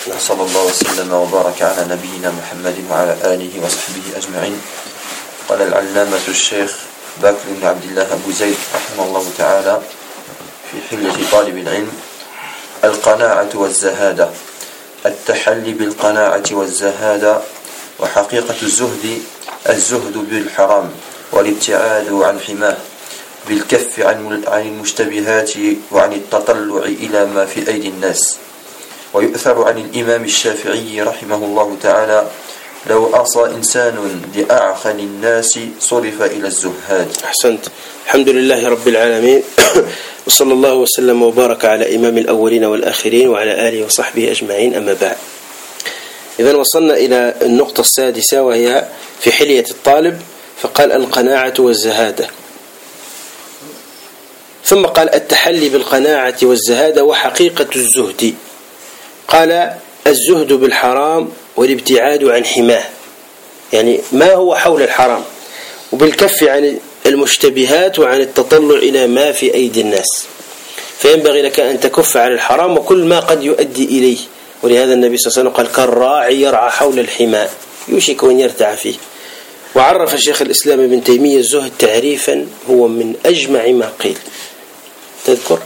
صلى الله وسلم وبارك على نبينا محمد وعلى آله وصحبه أجمعين. قال العلامة الشيخ بكر بن عبد الله أبو زيد رحمه الله تعالى في حلية طالب العلم: القناعة والزهادة. التحلي بالقناعة والزهادة. وحقيقة الزهد بالحرام والابتعاد عن حماه، بالكف عن المشتبهات وعن التطلع إلى ما في أيدي الناس. ويؤثر عن الإمام الشافعي رحمه الله تعالى: لو أعصى إنسان لأعقل الناس صرف إلى الزهاد. أحسنت. الحمد لله رب العالمين، وصلى الله وسلم وبارك على إمام الأولين والآخرين وعلى آله وصحبه أجمعين، أما بعد. إذن وصلنا إلى النقطة السادسة، وهي في حلية الطالب، فقال: القناعة والزهادة. ثم قال: التحلي بالقناعة والزهادة وحقيقة الزهد. قال: الزهد بالحرام والابتعاد عن حماه، يعني ما هو حول الحرام، وبالكف عن المشتبهات وعن التطلع إلى ما في أيدي الناس. فينبغي لك أن تكف عن الحرام وكل ما قد يؤدي إليه. ولهذا النبي صلى الله عليه وسلم قال: كالراعي يرعى حول الحمى يوشك أن يرتع فيه. وعرف شيخ الإسلام ابن تيمية الزهد تعريفا هو من أجمع ما قيل. تذكر؟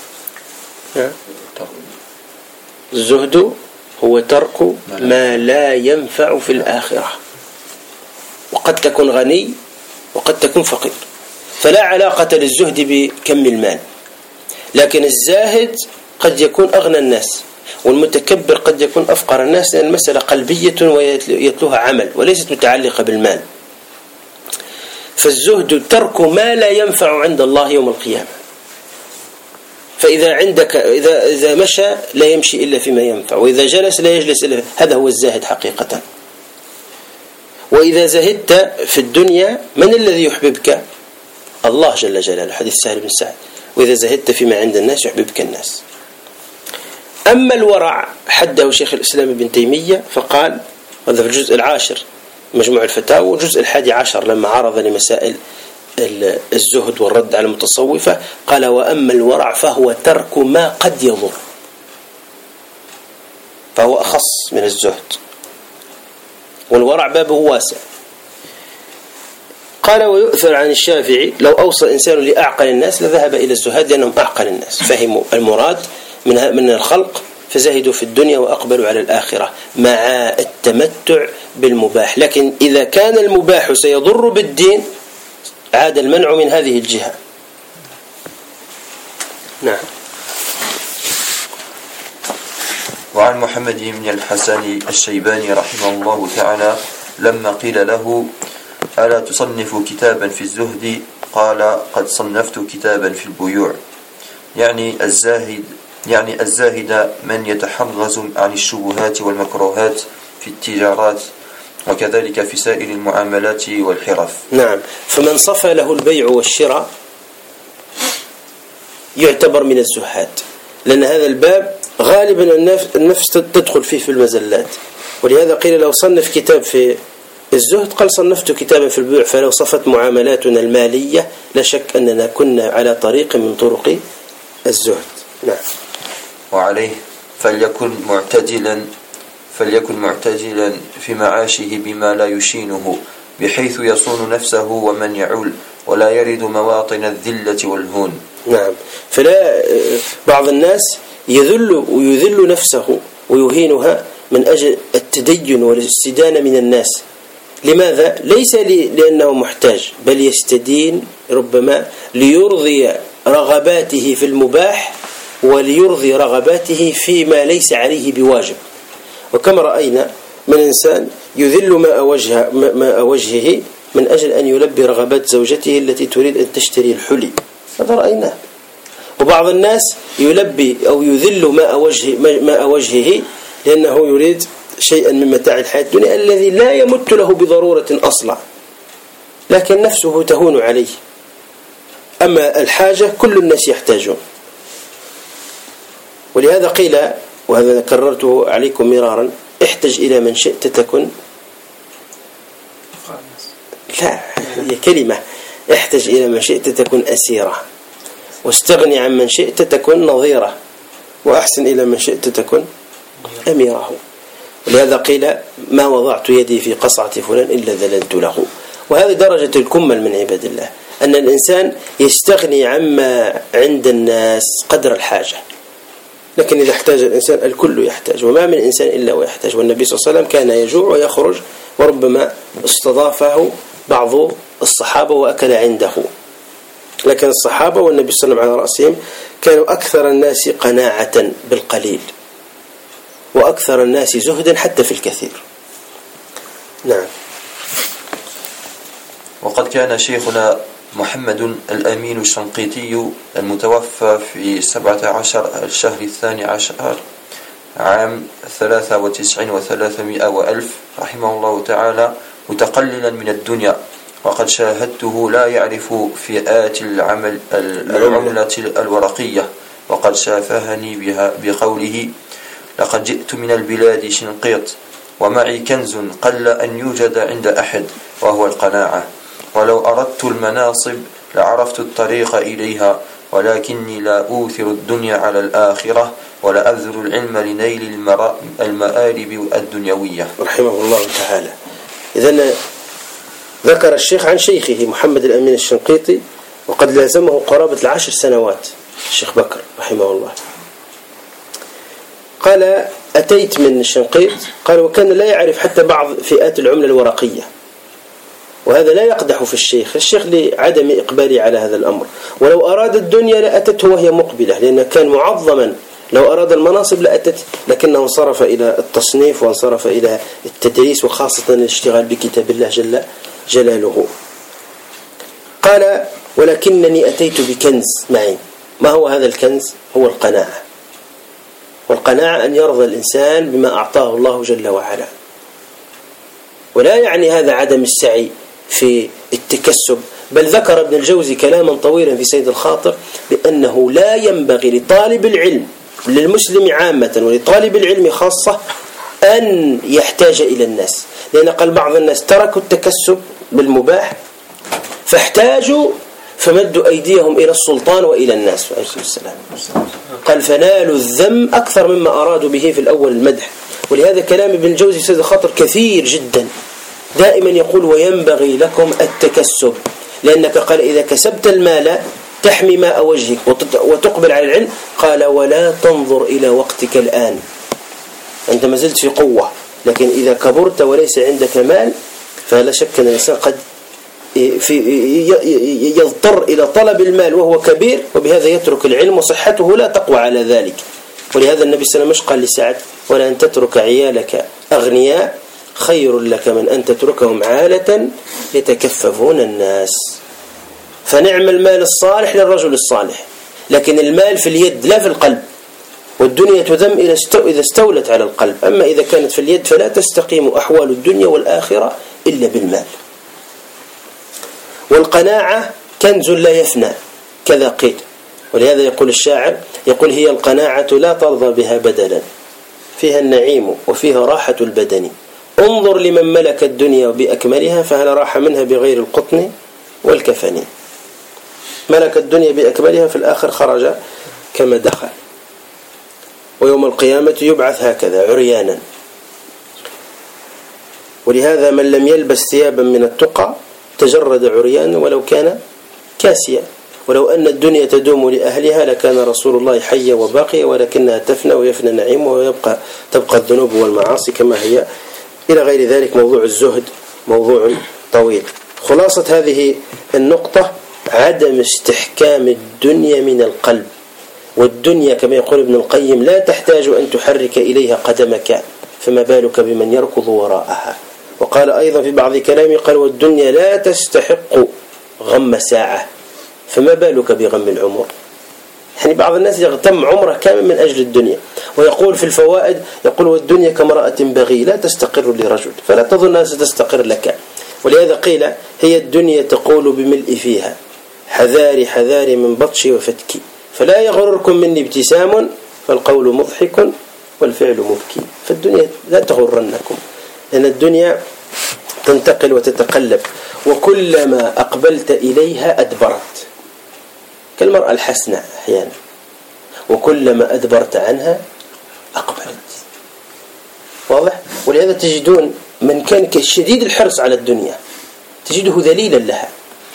الزهد هو ترك ما لا ينفع في الآخرة، وقد تكون غني وقد تكون فقير، فلا علاقة للزهد بكم المال. لكن الزاهد قد يكون أغنى الناس، والمتكبر قد يكون أفقر الناس، لأن المسألة قلبية ويتلوها عمل وليست متعلقة بالمال. فالزهد ترك ما لا ينفع عند الله يوم القيامة. فإذا عندك إذا مشى لا يمشي إلا فيما ينفع، وإذا جلس لا يجلس إلا، هذا هو الزاهد حقيقة. وإذا زهدت في الدنيا من الذي يحببك؟ الله جل جلاله، حديث سهل بن سعد: وإذا زهدت فيما عند الناس يحببك الناس. أما الورع حده شيخ الإسلام ابن تيمية فقال، هذا في الجزء 10 مجموع الفتاوى، والجزء 11 لما عرض لمسائل الزهد والرد على المتصوفة، قال: وأما الورع فهو ترك ما قد يضر، فهو أخص من الزهد، والورع بابه واسع. قال: ويؤثر عن الشافعي: لو أوصى إنسان لأعقل الناس لذهب إلى الزهاد، لأنهم أعقل الناس، فهموا المراد من الخلق فزهدوا في الدنيا وأقبلوا على الآخرة مع التمتع بالمباح. لكن إذا كان المباح سيضر بالدين عاد المنع من هذه الجهة. نعم. وعن محمد بن الحسن الشيباني رحمه الله تعالى لما قيل له: ألا تصنف كتابا في الزهد؟ قال: قد صنفت كتابا في البيوع. يعني الزاهد من يتحرز عن الشبهات والمكروهات في التجارات، وكذلك في سائر المعاملات والحرف. نعم. فمن صفى له البيع والشراء يعتبر من الزهاد، لأن هذا الباب غالبا النفس تدخل فيه في المزلات. ولهذا قيل: لو صنف كتاب في الزهد، قال: صنفت كتابا في البيوع. فلو صفت معاملاتنا المالية لا شك أننا كنا على طريق من طرق الزهد. نعم. وعليه فليكن معتدلا في معاشه بما لا يشينه، بحيث يصون نفسه ومن يعول، ولا يرد مواطن الذلة والهون. نعم. فلا بعض الناس يذل نفسه ويهينها من أجل التدين والاستدانة من الناس. لماذا؟ ليس لأنه محتاج، بل يستدين ربما ليرضي رغباته في المباح وليرضي رغباته فيما ليس عليه بواجب. وكما رأينا من إنسان يذل ماء وجهه من أجل أن يلبي رغبات زوجته التي تريد أن تشتري الحلي، هذا رأيناه. وبعض الناس يلبي أو يذل ماء وجهه لأنه يريد شيئا من متاع الحياة الدنيا الذي لا يمت له بضرورة أصلا، لكن نفسه تهون عليه. أما الحاجة كل الناس يحتاجون. ولهذا قيل، وهذا كررته عليكم مرارا: احتج إلى من شئت تكن، لا هي كلمة، احتج إلى من شئت تكن أسيرة، واستغني عن من شئت تكن نظيرة، وأحسن إلى من شئت تكن أميره. ولهذا قيل ما وضعت يدي في قصعة فلان إلا ذللت له. وهذه درجة الكمل من عباد الله، أن الإنسان يستغني عما عند الناس قدر الحاجة. لكن إذا احتاج الإنسان الكل يحتاج، وما من إنسان إلا ويحتاج. والنبي صلى الله عليه وسلم كان يجوع ويخرج، وربما استضافه بعض الصحابة وأكل عنده. لكن الصحابة والنبي صلى الله عليه وسلم على رأسهم كانوا أكثر الناس قناعة بالقليل، وأكثر الناس زهدا حتى في الكثير. نعم. وقد كان شيخنا محمد الأمين الشنقيطي المتوفى في 17 الشهر 12 عام 93 و300 وألف رحمه الله تعالى متقللا من الدنيا، وقد شاهدته لا يعرف فئات العملة الورقية، وقد شافهني بها بقوله: لقد جئت من البلاد شنقيط ومعي كنز قل أن يوجد عند أحد، وهو القناعة، ولو أردت المناصب لعرفت الطريق إليها، ولكني لا أوثر الدنيا على الآخرة ولا أبذل العلم لنيل المآرب الدنيوية. رحمه الله تعالى. إذن ذكر الشيخ عن شيخه محمد الأمين الشنقيطي، وقد لازمه قرابة 10 سنوات الشيخ بكر رحمه الله. قال: أتيت من الشنقيط، قال: وكان لا يعرف حتى بعض فئات العملة الورقية، وهذا لا يقدح في الشيخ لعدم إقباله على هذا الأمر. ولو أراد الدنيا لأتته وهي مقبلة، لأنه كان معظما. لو أراد المناصب لأتت، لكنه انصرف إلى التصنيف وانصرف إلى التدريس، وخاصة الاشتغال بكتاب الله جل جلاله. قال: ولكنني أتيت بكنز معي. ما هو هذا الكنز؟ هو القناعة. والقناعة أن يرضى الإنسان بما أعطاه الله جل وعلا، ولا يعني هذا عدم السعي في التكسب. بل ذكر ابن الجوزي كلاما طويلا في سيد الخاطر بأنه لا ينبغي لطالب العلم، للمسلم عامة ولطالب العلم خاصة، أن يحتاج إلى الناس. لأن قال بعض الناس تركوا التكسب بالمباح فاحتاجوا فمدوا أيديهم إلى السلطان وإلى الناس. قال: فنالوا الذم أكثر مما أرادوا به في الأول المدح. ولهذا كلام ابن الجوزي سيد الخاطر كثير جدا، دائما يقول: وينبغي لكم التكسب، لأنك قال إذا كسبت المال تحمي ماء وجهك وتقبل على العلم. قال: ولا تنظر إلى وقتك الآن، أنت ما زلت في قوة، لكن إذا كبرت وليس عندك مال فلا شك أن الإنسان قد يضطر إلى طلب المال وهو كبير، وبهذا يترك العلم وصحته لا تقوى على ذلك. ولهذا النبي صلى الله عليه وسلم قال لسعد: ولا أن تترك عيالك أغنياء خير لك من أن تتركهم عالة يتكففون الناس. فنعم المال الصالح للرجل الصالح، لكن المال في اليد لا في القلب، والدنيا تذم إذا استولت على القلب. أما إذا كانت في اليد فلا تستقيم أحوال الدنيا والآخرة إلا بالمال. والقناعة كنز لا يفنى كذا قيل. ولهذا يقول الشاعر، يقول: هي القناعة لا ترضى بها بدلا، فيها النعيم وفيها راحة البدن، انظر لمن ملك الدنيا بأكملها، فهل راح منها بغير القطن والكفن. ملك الدنيا بأكملها، في الآخر خرج كما دخل. ويوم القيامة يبعث هكذا عريانا. ولهذا من لم يلبس ثيابا من التقى تجرد عريانا ولو كان كاسيا. ولو أن الدنيا تدوم لأهلها لكان رسول الله حيا وباقيا، ولكنها تفنى ويفنى النعيم تبقى الذنوب والمعاصي كما هي، إلى غير ذلك. موضوع الزهد موضوع طويل. خلاصة هذه النقطة: عدم استحكام الدنيا من القلب. والدنيا كما يقول ابن القيم لا تحتاج أن تحرك إليها قدمك، فما بالك بمن يركض وراءها. وقال أيضا في بعض كلامه، قال: والدنيا لا تستحق غم ساعة، فما بالك بغم العمر. يعني بعض الناس يغتم عمره كامل من أجل الدنيا. ويقول في الفوائد، يقول: والدنيا كامرأة بغي لا تستقر لرجل، فلا تظن أنها ستستقر لك. ولهذا قيل: هي الدنيا تقول بملء فيها، حذاري حذاري من بطشي وفتكي، فلا يغرركم مني ابتسام، فالقول مضحك والفعل مبكي. فالدنيا لا تغرنكم، لأن الدنيا تنتقل وتتقلب، وكلما أقبلت إليها أدبرت، كالمرأة الحسناء أحيانا، وكلما أدبرت عنها أقبلت. ولهذا تجدون من كان شديد الحرص على الدنيا تجده ذليلا لها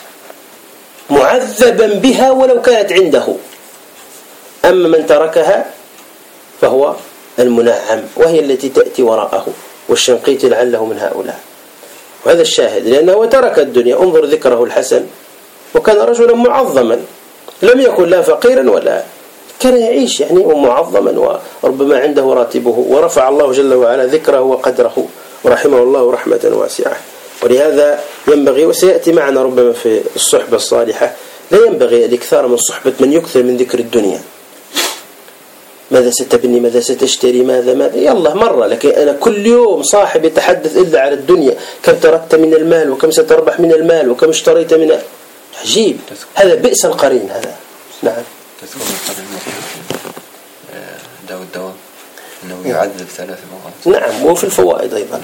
معذبا بها ولو كانت عنده. أما من تركها فهو المنعم، وهي التي تأتي وراءه، والشنقيطي لعله من هؤلاء. وهذا الشاهد لأنه ترك الدنيا. انظر ذكره الحسن، وكان رجلا معظما، لم يكن لا فقيرا ولا كان يعيش يعني ومعظما، وربما عنده راتبه، ورفع الله جل وعلا ذكره وقدره ورحمه الله رحمة واسعة. ولهذا ينبغي، وسيأتي معنا ربما في الصحبة الصالحة، لا ينبغي الإكثار من صحبة من يكثر من ذكر الدنيا. ماذا ستبني، ماذا ستشتري، ماذا يلا مرة، لكن أنا كل يوم صاحب يتحدث إلا على الدنيا، كم تركت من المال، وكم ستربح من المال، وكم اشتريت من عجيب. هذا بئس القرين هذا. نعم. تذكر داو الدوام أنه يعذب 3 مرات. نعم، وفي الفوائد أيضا.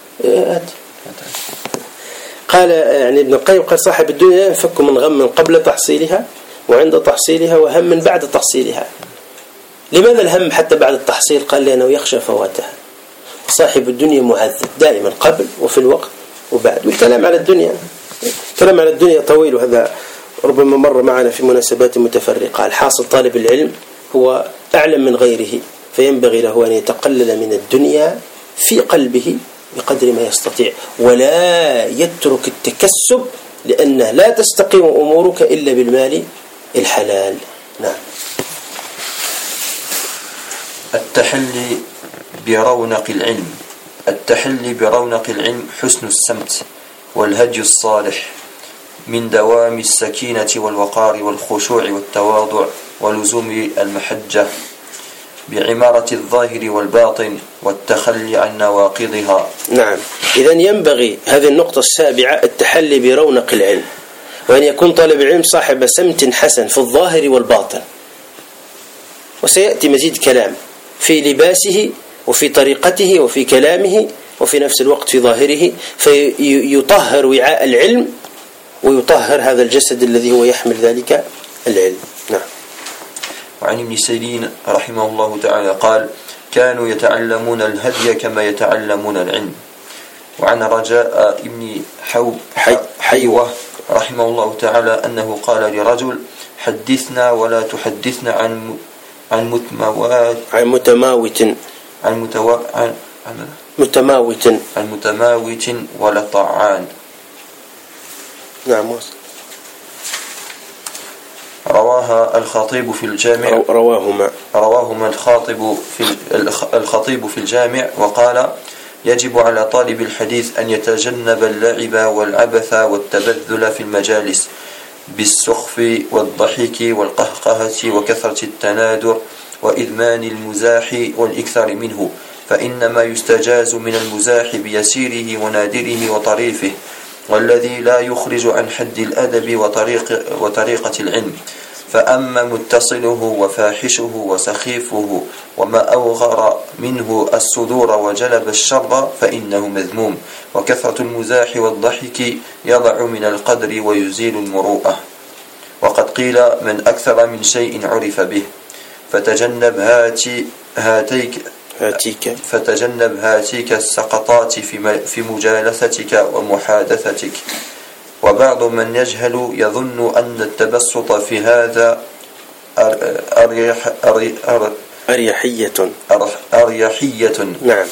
قال يعني ابن القيم قال صاحب الدنيا ينفك من غم قبل تحصيلها وعند تحصيلها وهم بعد تحصيلها. لماذا الهم حتى بعد التحصيل؟ قال لأنه يخشى فواتها. صاحب الدنيا معذب دائما قبل وفي الوقت وبعد. والكلام على الدنيا، كلام على الدنيا طويل، وهذا ربما مر معنا في مناسبات متفرقة. الحاصل طالب العلم هو أعلم من غيره، فينبغي له أن يتقلل من الدنيا في قلبه بقدر ما يستطيع، ولا يترك التكسب، لأنه لا تستقيم أمورك إلا بالمال الحلال. نعم. التحلي برونق العلم. التحلي برونق العلم حسن السمت والهدي الصالح، من دوام السكينة والوقار والخشوع والتواضع ولزوم المحجة، بعمارة الظاهر والباطن والتخلي عن نواقضها. نعم. إذن ينبغي هذه النقطة السابعة التحلي برونق العلم، وأن يكون طالب العلم صاحب سمت حسن في الظاهر والباطن. وسيأتي مزيد كلام في لباسه وفي طريقته وفي كلامه، وفي نفس الوقت في ظاهره، فيطهر وعاء العلم ويطهر هذا الجسد الذي هو يحمل ذلك العلم. نعم. وعن ابن سيرين رحمه الله تعالى قال: كانوا يتعلمون الهدي كما يتعلمون العلم. وعن رجاء ابن حيوة رحمه الله تعالى أنه قال لرجل: حدثنا ولا تحدثنا عن متماوت ولا طعان. نعم. رواها الخطيب في الجامع. رواهما الخطيب في الجامع، وقال: يجب على طالب الحديث أن يتجنب اللعب والعبث والتبذل في المجالس بالسخف والضحك والقهقهة وكثرة التنادر وإدمان المزاح والإكثار منه، فإنما يستجاز من المزاح بيسيره ونادره وطريفه، والذي لا يخرج عن حد الأدب وطريقة العلم. فأما متصله وفاحشه وسخيفه وما أوغر منه الصدور وجلب الشر فإنه مذموم. وكثرة المزاح والضحك يضع من القدر ويزيل المروءة. وقد قيل: من أكثر من شيء عرف به. فتجنب هاتيك السقطات في مجالستك ومحادثتك. وبعض من يجهل يظن أن التبسط في هذا أريحية. نعم.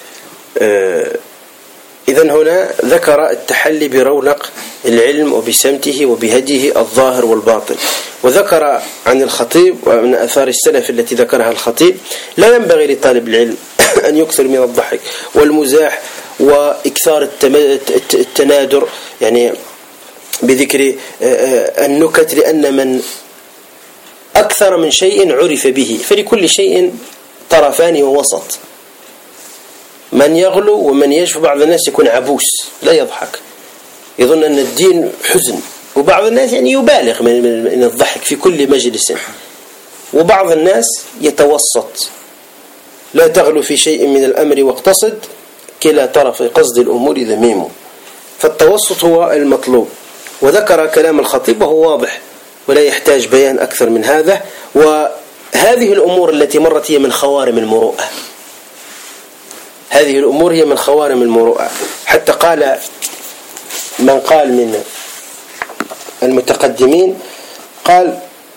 إذن هنا ذكر التحلي برونق العلم وبسمته وبهديه الظاهر والباطن. وذكر عن الخطيب ومن أثار السلف التي ذكرها الخطيب: لا ينبغي لطالب العلم أن يكثر من الضحك والمزاح وإكثار التنادر، يعني بذكر النكت، لأن من أكثر من شيء عرف به، فلكل شيء طرفان ووسط. من يغلو ومن يجف. بعض الناس يكون عبوس لا يضحك، يظن أن الدين حزن، وبعض الناس يعني يبالغ من الضحك في كل مجلس، وبعض الناس يتوسط، لا تغلو في شيء من الأمر واقتصد، كلا طرف قصد الأمور ذميم. فالتوسط هو المطلوب. وذكر كلام الخطيب وهو واضح ولا يحتاج بيان أكثر من هذا. وهذه الأمور التي مرت هي من خوارم المروءة. هذه الأمور هي من خوارم المروءة. حتى قال من قال من المتقدمين قال: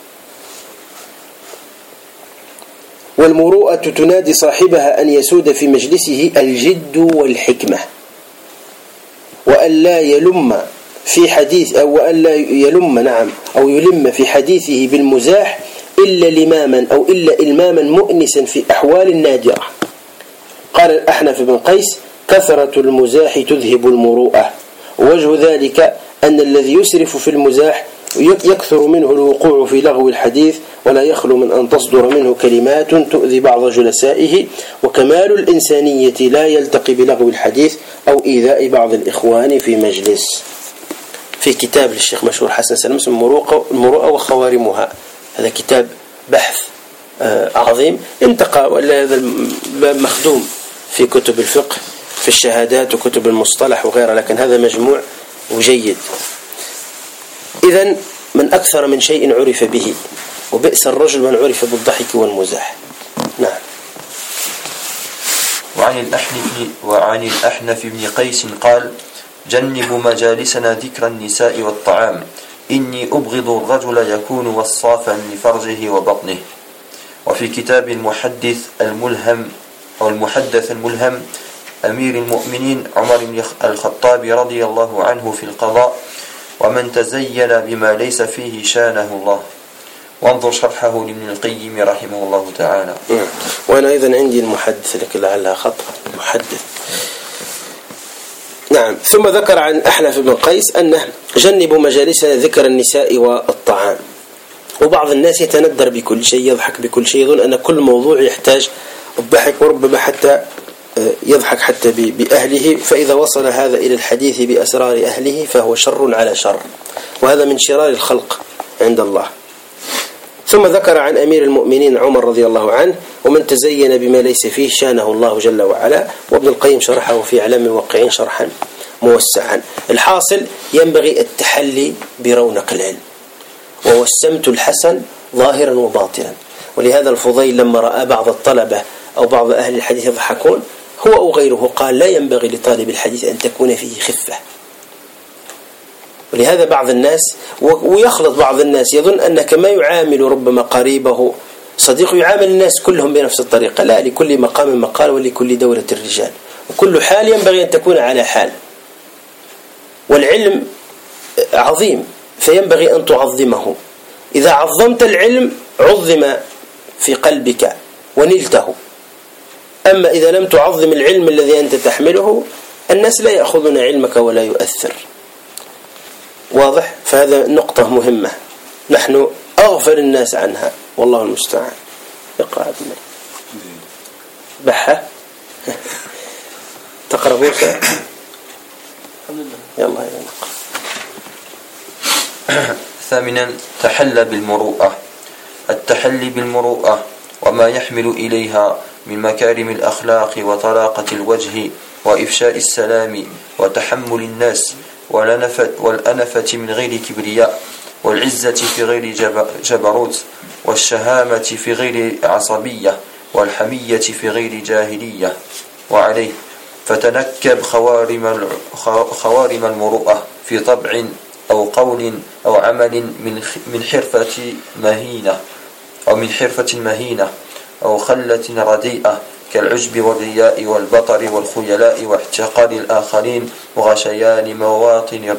والمروءة تنادي صاحبها أن يسود في مجلسه الجد والحكمة، وأن لا يلم في حديث أو أن لا يلم أو يلم في حديثه بالمزاح إلا لماما أو إلا إلماما مؤنسا في أحوال نادرة. قال الأحنف بن قيس: كثرة المزاح تذهب المروءة، ووجه ذلك أن الذي يسرف في المزاح يكثر منه الوقوع في لغو الحديث، ولا يخلو من أن تصدر منه كلمات تؤذي بعض جلسائه، وكمال الإنسانية لا يلتقي بلغو الحديث أو إيذاء بعض الإخوان في مجلس. في كتاب للشيخ مشهور حسن سلام اسمه المروءة وخوارمها، هذا كتاب بحث عظيم انتقى، ولا هذا مخدوم في كتب الفقه في الشهادات وكتب المصطلح وغيرها، لكن هذا مجموع وجيد. إذن من أكثر من شيء عرف به، وبئس الرجل من عرف بالضحك والمزاح. نعم. وعن الأحنف بن قيس قال: جنبوا مجالسنا ذكر النساء والطعام، إني أبغض الرجل يكون وصافا لفرجه وبطنه. وفي كتاب المحدث الملهم أمير المؤمنين عمر بن الخطاب رضي الله عنه في القضاء: ومن تزين بما ليس فيه شانه الله. وانظر شرحه لابن القيم رحمه الله تعالى. وأنا أيضا عندي المحدث لكن لعلها خطأ المحدث. نعم. ثم ذكر عن أحنف بن قيس أنه جنبوا مجالسنا ذكر النساء والطعام. وبعض الناس يتندر بكل شيء، يضحك بكل شيء، يظن أن كل موضوع يحتاج الضحك، وربما حتى يضحك حتى بأهله، فإذا وصل هذا إلى الحديث بأسرار أهله فهو شر على شر، وهذا من شرار الخلق عند الله. ثم ذكر عن أمير المؤمنين عمر رضي الله عنه: ومن تزين بما ليس فيه شانه الله جل وعلا. وابن القيم شرحه في إعلام الواقعين شرحا موسعا. الحاصل ينبغي التحلي برونق العلم، ووسمت الحسن ظاهرا وباطنا. ولهذا الفضيل لما رأى بعض الطلبة أو بعض أهل الحديث يضحكون هو أو غيره قال: لا ينبغي لطالب الحديث أن تكون فيه خفة. ولهذا بعض الناس ويخلط بعض الناس يظن أن كما يعامل ربما قريبه صديقه يعامل الناس كلهم بنفس الطريقة. لا، لكل مقام مقال ولكل دورة الرجال، وكل حال ينبغي أن تكون على حال. والعلم عظيم فينبغي أن تعظمه. إذا عظمت العلم عظم في قلبك ونلته. أما إذا لم تعظم العلم الذي أنت تحمله الناس لا يأخذون علمك ولا يؤثر. واضح؟ فهذا نقطة مهمة نحن أغفل الناس عنها، والله المستعان. اقرأ ابن بحة تقرأ بوسع. يلا إذا نقرأ. ثامنا: تحلى بالمروءة. التحلي بالمروءة وما يحمل إليها من مكارم الأخلاق وطلاقة الوجه وإفشاء السلام وتحمل الناس والأنفة من غير كبرياء، والعزة في غير جبروت، والشهامة في غير عصبية، والحمية في غير جاهلية. وعليه فتنكب خوارم المروءة في طبع أو قول أو عمل من حرفة مهينة أو خلة رديئة، كالعجب والرياء والبطر والخيلاء واحتقار الآخرين وغشيان مواطن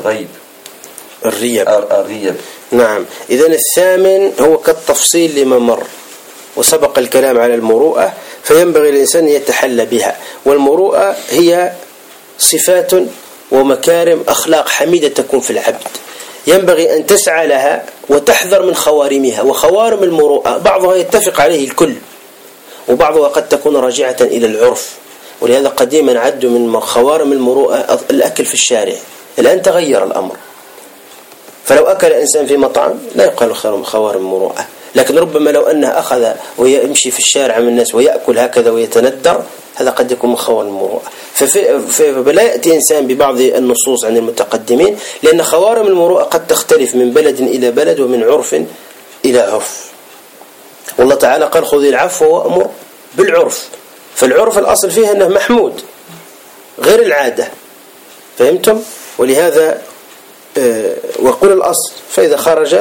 الريب. نعم. إذن الثامن هو كالتفصيل لما مر، وسبق الكلام على المروءة، فينبغي الإنسان يتحلى بها. والمروءة هي صفات ومكارم أخلاق حميدة تكون في العبد، ينبغي أن تسعى لها وتحذر من خوارمها. وخوارم المروءة بعضها يتفق عليه الكل، وبعضها قد تكون راجعة إلى العرف. ولهذا قديما عدوا من خوارم المروءة الأكل في الشارع. الآن تغير الأمر، فلو أكل إنسان في مطعم لا يقال خوارم المروءة، لكن ربما لو أنه أخذ ويمشي في الشارع من الناس ويأكل هكذا ويتندر، هذا قد يكون من خوارم المروءة. فلا يأتي إنسان ببعض النصوص عن المتقدمين، لأن خوارم المروءة قد تختلف من بلد إلى بلد ومن عرف إلى عرف. والله تعالى قال: خذ العفو وأمر بالعرف. فالعرف الأصل فيه أنه محمود غير العادة، فهمتم؟ ولهذا وقل الأصل، فإذا خرج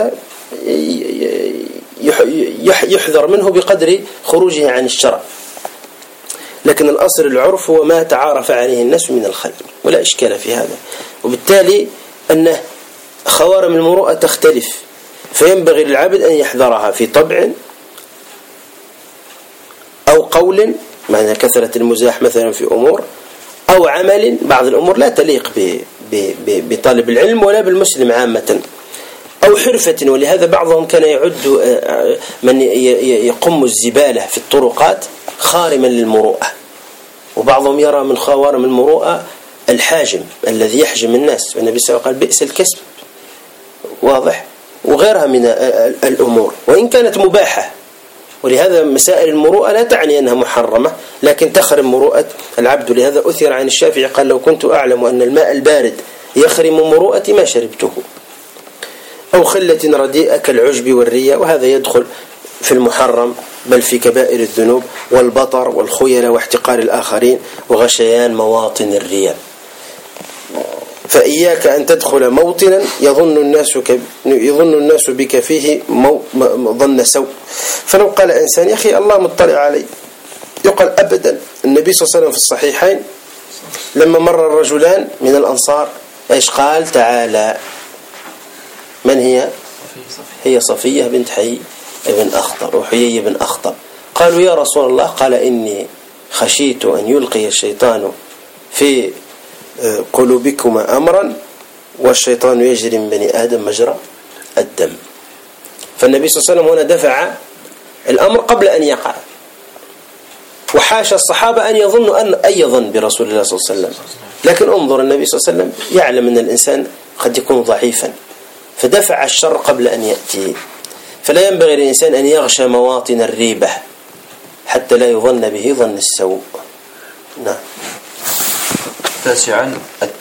يحذر منه بقدر خروجه عن الشرع، لكن الأصل العرف هو ما تعارف عليه الناس من الخلق، ولا إشكال في هذا. وبالتالي أن خوارم المروءة تختلف، فينبغي للعبد أن يحذرها في طبع أو قول، معنى كثرة المزاح مثلا في أمور، أو عمل. بعض الأمور لا تليق بطالب العلم ولا بالمسلم عامة، أو حرفة. ولهذا بعضهم كان يعد من يقم الزبالة في الطرقات خارما للمروءة، وبعضهم يرى من خوارم المروءة الحاجم الذي يحجم الناس، والنبي صلى الله عليه وسلم قال بئس الكسب، واضح، وغيرها من الأمور وإن كانت مباحة. ولهذا مسائل المروءة لا تعني أنها محرمة، لكن تخرم مروءة العبد. لهذا أثر عن الشافعي قال لو كنت أعلم أن الماء البارد يخرم مروءتي ما شربته. أو خلة رديئة كالعجب والرياء، وهذا يدخل في المحرم بل في كبائر الذنوب، والبطر والخيل واحتقار الآخرين وغشيان مواطن الرياء. فإياك أن تدخل موطنا يظن الناس بك فيه ظن سوء. فلو قال إنسان يا أخي الله مطلع علي، يقال أبدا. النبي صلى الله عليه وسلم في الصحيحين لما مر الرجلان من الأنصار إيش قال؟ تعالى. من هي؟ هي صفية بنت حيي بن أخطب وحيي بن أخطب. قالوا يا رسول الله، قال إني خشيت أن يلقي الشيطان في قلوبكما أمرا والشيطان يجري من بني آدم مجرى الدم. فالنبي صلى الله عليه وسلم هنا دفع الأمر قبل أن يقع، وحاشا الصحابة أن يظنوا أن أي ظن برسول الله صلى الله عليه وسلم. لكن انظر النبي صلى الله عليه وسلم يعلم أن الإنسان قد يكون ضعيفا، فدفع الشر قبل أن يأتي. فلا ينبغي للإنسان أن يغشى مواطن الريبة حتى لا يظن به ظن السوء. نعم. تاسعا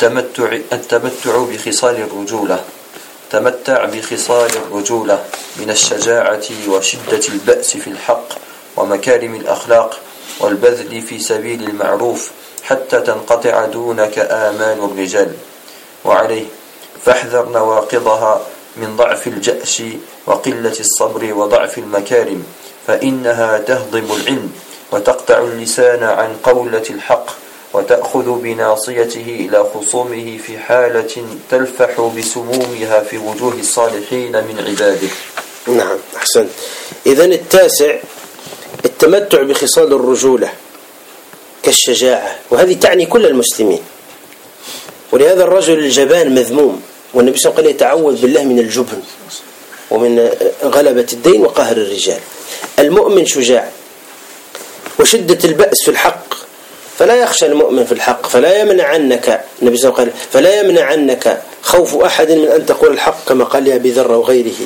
التمتع بخصال الرجولة. تمتع بخصال الرجولة من الشجاعة وشدة البأس في الحق ومكارم الأخلاق والبذل في سبيل المعروف حتى تنقطع دونك آمال الرجال. وعليه فاحذر نواقضها من ضعف الجأش وقلة الصبر وضعف المكارم، فإنها تهضم العلم وتقطع اللسان عن قولة الحق وتأخذ بناصيته إلى خصومه في حالة تلفح بسمومها في وجوه الصالحين من عباده. نعم أحسن. إذن التاسع التمتع بخصال الرجولة كالشجاعة، وهذه تعني كل المسلمين. ولهذا الرجل الجبان مذموم، والنبي صلى الله عليه وسلم قال يتعوذ بالله من الجبن ومن غلبة الدين وقهر الرجال. المؤمن شجاع وشدة البأس في الحق، فلا يخشى المؤمن في الحق، فلا يمنع عنك، النبي صلى الله عليه وسلم قال فلا يمنع عنك خوف أحد من أن تقول الحق، كما قال لأبي ذر وغيره.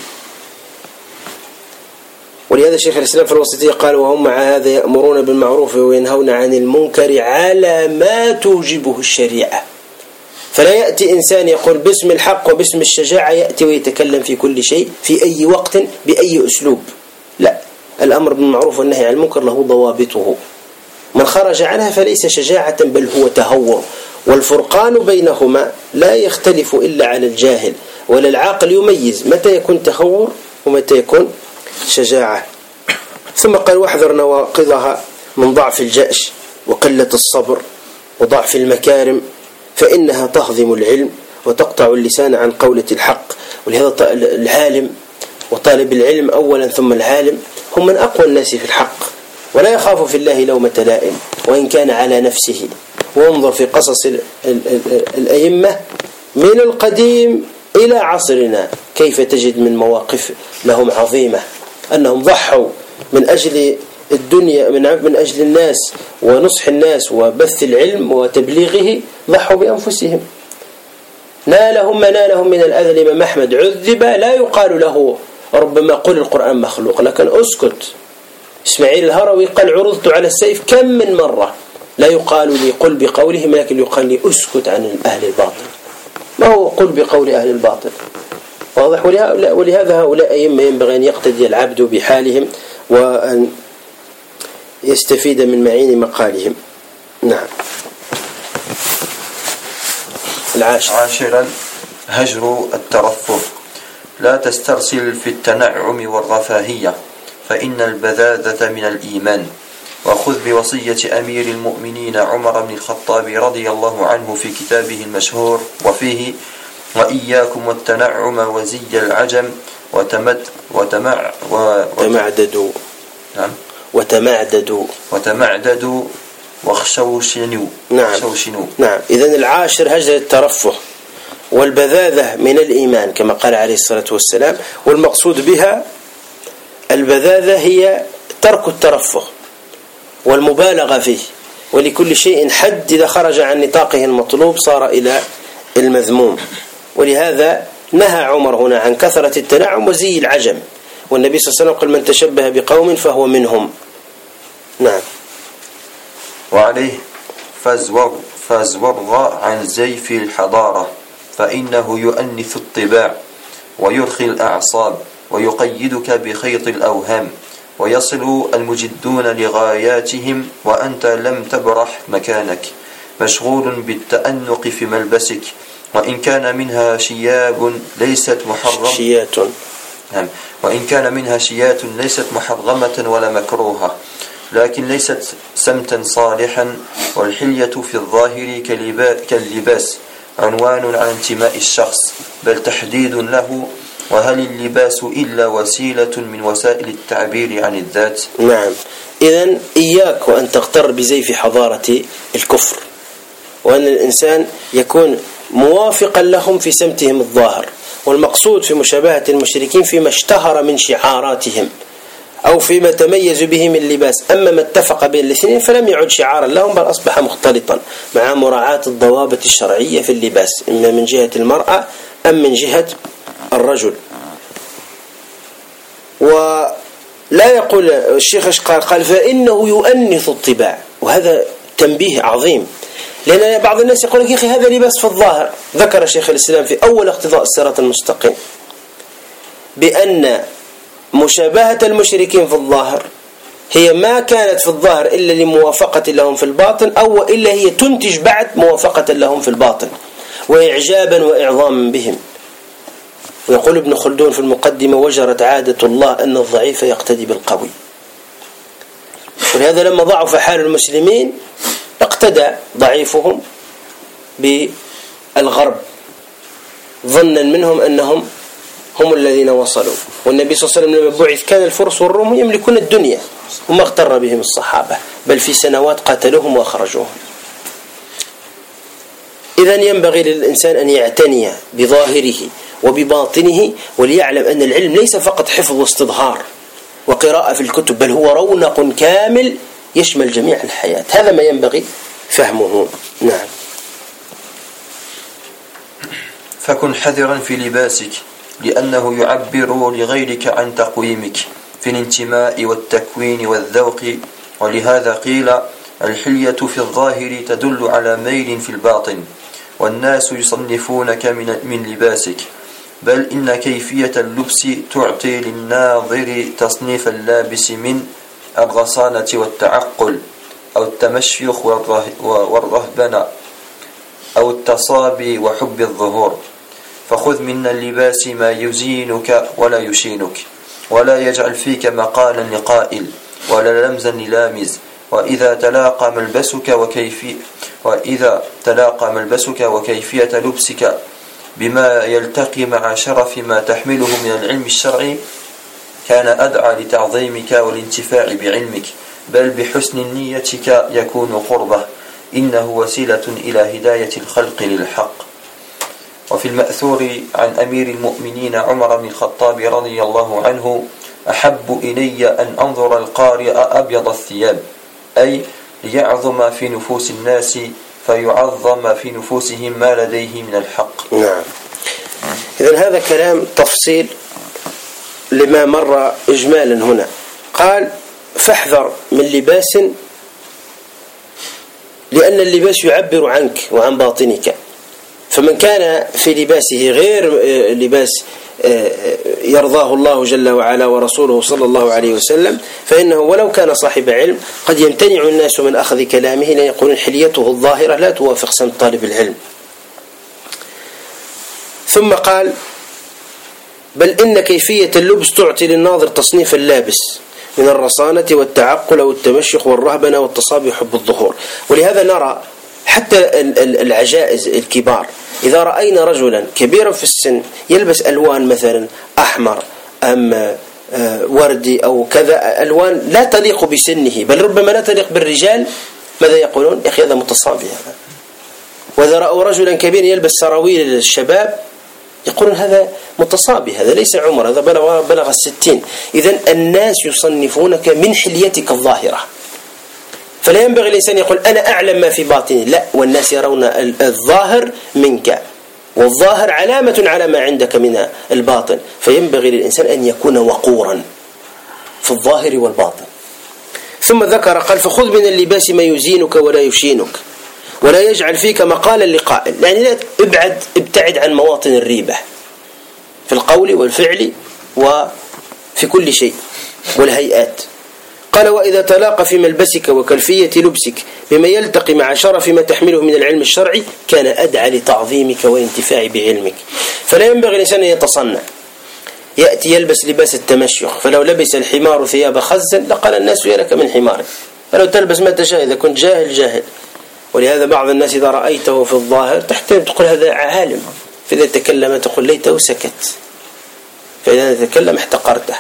ولهذا شيخ الإسلام في الوسطية قال وهم مع هذا يأمرون بالمعروف وينهون عن المنكر على ما توجبه الشريعة. فلا يأتي إنسان يقول باسم الحق وباسم الشجاعة يأتي ويتكلم في كل شيء في أي وقت بأي أسلوب، لا، الأمر بالمعروف والنهي عن المنكر له ضوابطه، من خرج عنها فليس شجاعة بل هو تهور. والفرقان بينهما لا يختلف إلا على الجاهل، ولا العاقل يميز متى يكون تهور ومتى يكون شجاعة. ثم قال واحذر نواقضها من ضعف الجأش وقلة الصبر وضعف المكارم، فإنها تهضم العلم وتقطع اللسان عن قولة الحق. ولهذا العالم وطالب العلم أولا ثم العالم هم من أقوى الناس في الحق، ولا يخاف في الله لومة لائم وإن كان على نفسه. وانظر في قصص الأئمة من القديم إلى عصرنا كيف تجد من مواقف لهم عظيمة، أنهم ضحوا من أجل الدنيا، من أجل الناس ونصح الناس وبث العلم وتبليغه، ضحوا بأنفسهم. نالهم ما نالهم من الأذى. الإمام أحمد عذب لا يقال له ربما قل القرآن مخلوق، لكن أسكت. إسماعيل الهروي قال عرضت على السيف كم من مرة، لا يقال لي قل بقولهم، لكن يقال لي أسكت عن أهل الباطل. ما هو قل بقول أهل الباطل؟ واضح. ولهذا هؤلاء أئمة ينبغي أن يقتدي العبد بحالهم وأن يستفيد من معين مقالهم. نعم. عاشرا هجر الترفه. لا تسترسل في التنعم والرفاهية فإن البذاذة من الإيمان. وخذ بوصية أمير المؤمنين عمر بن الخطاب رضي الله عنه في كتابه المشهور وفيه: وإياكم والتنعم وزي العجم وتمعددوا. نعم. وتمعددوا واخشوشنوا. نعم. إذن العاشر هجر الترفه، والبذاذة من الإيمان كما قال عليه الصلاة والسلام. والمقصود بها البذاذة هي ترك الترفه والمبالغة فيه، ولكل شيء حد، إذا خرج عن نطاقه المطلوب صار إلى المذموم. ولهذا نهى عمر هنا عن كثرة التنعم وزي العجم، والنبي صلى الله عليه وسلم قال: من تشبه بقوم فهو منهم. نعم. وعليه فازورغ عن زيف الحضارة فإنه يؤنث الطباع ويرخي الأعصاب ويقيدك بخيط الأوهام، ويصل المجدون لغاياتهم وأنت لم تبرح مكانك، مشغول بالتأنق في ملبسك، وإن كان منها شياب ليست ليست محرمة ولا مكروهة، لكن ليست سمتا صالحا. والحلية في الظاهر كاللباس عنوان على انتماء الشخص بل تحديد له، وهل اللباس إلا وسيلة من وسائل التعبير عن الذات؟ نعم. إذن إياك وأن تغتر بزيف حضارة الكفر، وأن الإنسان يكون موافقا لهم في سمتهم الظاهر، والمقصود في مشابهة المشركين فيما اشتهر من شعاراتهم أو فيما تميز به من لباس. أما ما اتفق بين الاثنين فلم يعد شعارا لهم، بل أصبح مختلطا مع مراعاة الضوابط الشرعية في اللباس، إما من جهة المرأة أم من جهة الرجل. ولا يقول الشيخ قال فإنه يؤنث الطباع، وهذا تنبيه عظيم، لأن بعض الناس يقول لك: يا أخي هذا لباس في الظاهر. ذكر شيخ الإسلام في أول اقتضاء الصراط المستقيم بأن مشابهة المشركين في الظاهر هي ما كانت في الظاهر إلا لموافقة لهم في الباطن، أو إلا هي تنتج بعد موافقة لهم في الباطن وإعجابا وإعظاما بهم. ويقول ابن خلدون في المقدمة: وجرت عادة الله أن الضعيف يقتدي بالقوي. ولهذا لما ضعف حال المسلمين اقتدى ضعيفهم بالغرب ظنا منهم أنهم هم الذين وصلوا. والنبي صلى الله عليه وسلم لما بعث كان الفرس والروم يملكون الدنيا وما اغتر بهم الصحابة، بل في سنوات قاتلوهم وأخرجوهم. إذن ينبغي للإنسان أن يعتني بظاهره وبباطنه، وليعلم أن العلم ليس فقط حفظ واستظهار وقراءة في الكتب، بل هو رونق كامل يشمل جميع الحياة. هذا ما ينبغي فهمه. نعم. فكن حذرا في لباسك، لأنه يعبر لغيرك عن تقويمك في الانتماء والتكوين والذوق. ولهذا قيل: الحلية في الظاهر تدل على ميل في الباطن، والناس يصنفونك من لباسك، بل إن كيفية اللبس تعطي للناظر تصنيف اللابس من الرصانة والتعقل، أو التمشيخ والرهبنة، أو التصابي وحب الظهور. فخذ من اللباس ما يزينك ولا يشينك، ولا يجعل فيك مقالا لقائل ولا لمزا للامز. وإذا تلاقى ملبسك وكيفية لبسك بما يلتقي مع شرف ما تحمله من العلم الشرعي، كان أدعى لتعظيمك والانتفاع بعلمك، بل بحسن نيتك يكون قربه، إنه وسيلة إلى هداية الخلق للحق. وفي المأثور عن أمير المؤمنين عمر بن الخطاب رضي الله عنه: أحب إلي أن أنظر القارئ أبيض الثياب، أي ليعظم في نفوس الناس فيعظم في نفوسهم ما لديه من الحق. نعم. إذن هذا كلام تفصيل لما مر إجمالا هنا. قال: فاحذر من لباس، لأن اللباس يعبر عنك وعن باطنك، فمن كان في لباسه غير لباس يرضاه الله جل وعلا ورسوله صلى الله عليه وسلم، فإنه ولو كان صاحب علم قد يمتنع الناس من أخذ كلامه لأن يقولون حليته الظاهرة لا توافق سمت طالب العلم. ثم قال: بل إن كيفية اللبس تعطي للناظر تصنيف اللابس من الرصانة والتعقل والتمشخ والرهبنة والتصابي وحب الظهور. ولهذا نرى حتى العجائز الكبار إذا رأينا رجلا كبيرا في السن يلبس ألوان مثلا أحمر أم وردي أو كذا، ألوان لا تليق بسنه بل ربما لا تليق بالرجال، ماذا يقولون؟ يا أخي هذا متصابي هذا. وإذا رأوا رجلا كبيرا يلبس سراويل للشباب يقولون هذا متصابي، هذا ليس عمر، هذا بلغ 60. إذن الناس يصنفونك من حليتك الظاهرة، فلا ينبغي الإنسان يقول أنا أعلم ما في باطني، لا، والناس يرون الظاهر منك، والظاهر علامة على ما عندك من الباطن، فينبغي للإنسان أن يكون وقورا في الظاهر والباطن. ثم ذكر قال: فخذ من اللباس ما يزينك ولا يشينك ولا يجعل فيك مقالا لقائل، يعني لا ابتعد عن مواطن الريبة في القول والفعل وفي كل شيء والهيئات. قال: وإذا تلاقى في ملبسك وكيفية لبسك بما يلتقي مع شرف ما تحمله من العلم الشرعي كان أدعى لتعظيمك والانتفاع بعلمك. فلا ينبغي الإنسان أن يتصنع، يأتي يلبس لباس التمشيخ، فلو لبس الحمار ثياب خزا لقال الناس يا لك من حمارك، فلو تلبس ما تشاء إذا كنت جاهل. ولهذا بعض الناس إذا رأيته في الظاهر تحتمل تقول هذا عالم، فإذا تكلم تقول ليته سكت، فإذا تكلم احتقرته.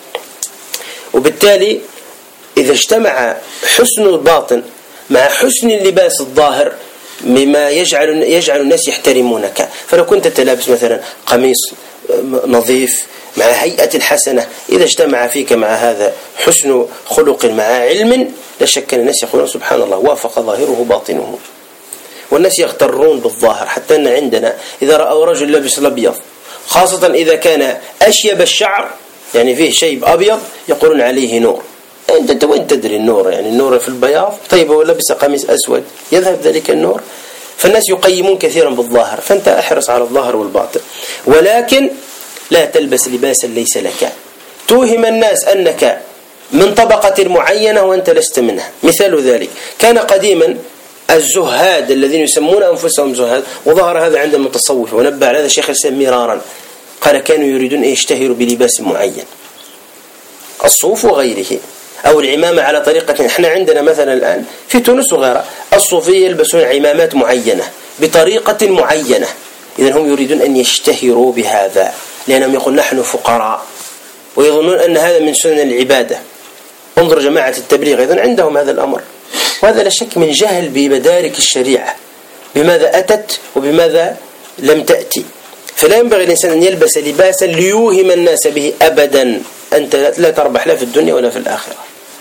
وبالتالي إذا اجتمع حسن الباطن مع حسن اللباس الظاهر مما يجعل الناس يحترمونك، فلو كنت تلابس مثلا قميص نظيف مع هيئة الحسنة، إذا اجتمع فيك مع هذا حسن خلق مع علم لا شك أن الناس يقولون سبحان الله وافق ظاهره باطنه. والناس يغترون بالظاهر، حتى أن عندنا إذا رأوا رجل لابس الأبيض خاصة إذا كان أشيب الشعر يعني فيه شيب أبيض يقولون عليه نور. أنت وين تدري النور؟ يعني النور في البياض، طيب هو لبس قميص أسود يذهب ذلك النور؟ فالناس يقيمون كثيرا بالظاهر، فأنت أحرص على الظاهر والباطن، ولكن لا تلبس لباسا ليس لك توهم الناس أنك من طبقة معينة وأنت لست منها. مثال ذلك كان قديما الزهاد الذين يسمون أنفسهم زهاد، وظهر هذا عند المتصوف، ونبه على هذا شيخ الإسلام مرارا، قال كانوا يريدون أن يشتهروا بلباس معين، الصوف وغيره، أو العمامة على طريقة. احنا عندنا مثلا الآن في تونس وغيرها الصوفية يلبسون عمامات معينة بطريقة معينة، إذن هم يريدون أن يشتهروا بهذا لأنهم يقول نحن فقراء، ويظنون أن هذا من سنن العبادة. انظر جماعة التبليغ إذن عندهم هذا الأمر، وهذا لا شك من جهل بمدارك الشريعة، بماذا أتت وبماذا لم تأتي. فلا ينبغي الإنسان أن يلبس لباسا ليوهم الناس به أبدا، أنت لا تربح لا في الدنيا ولا في الآخرة.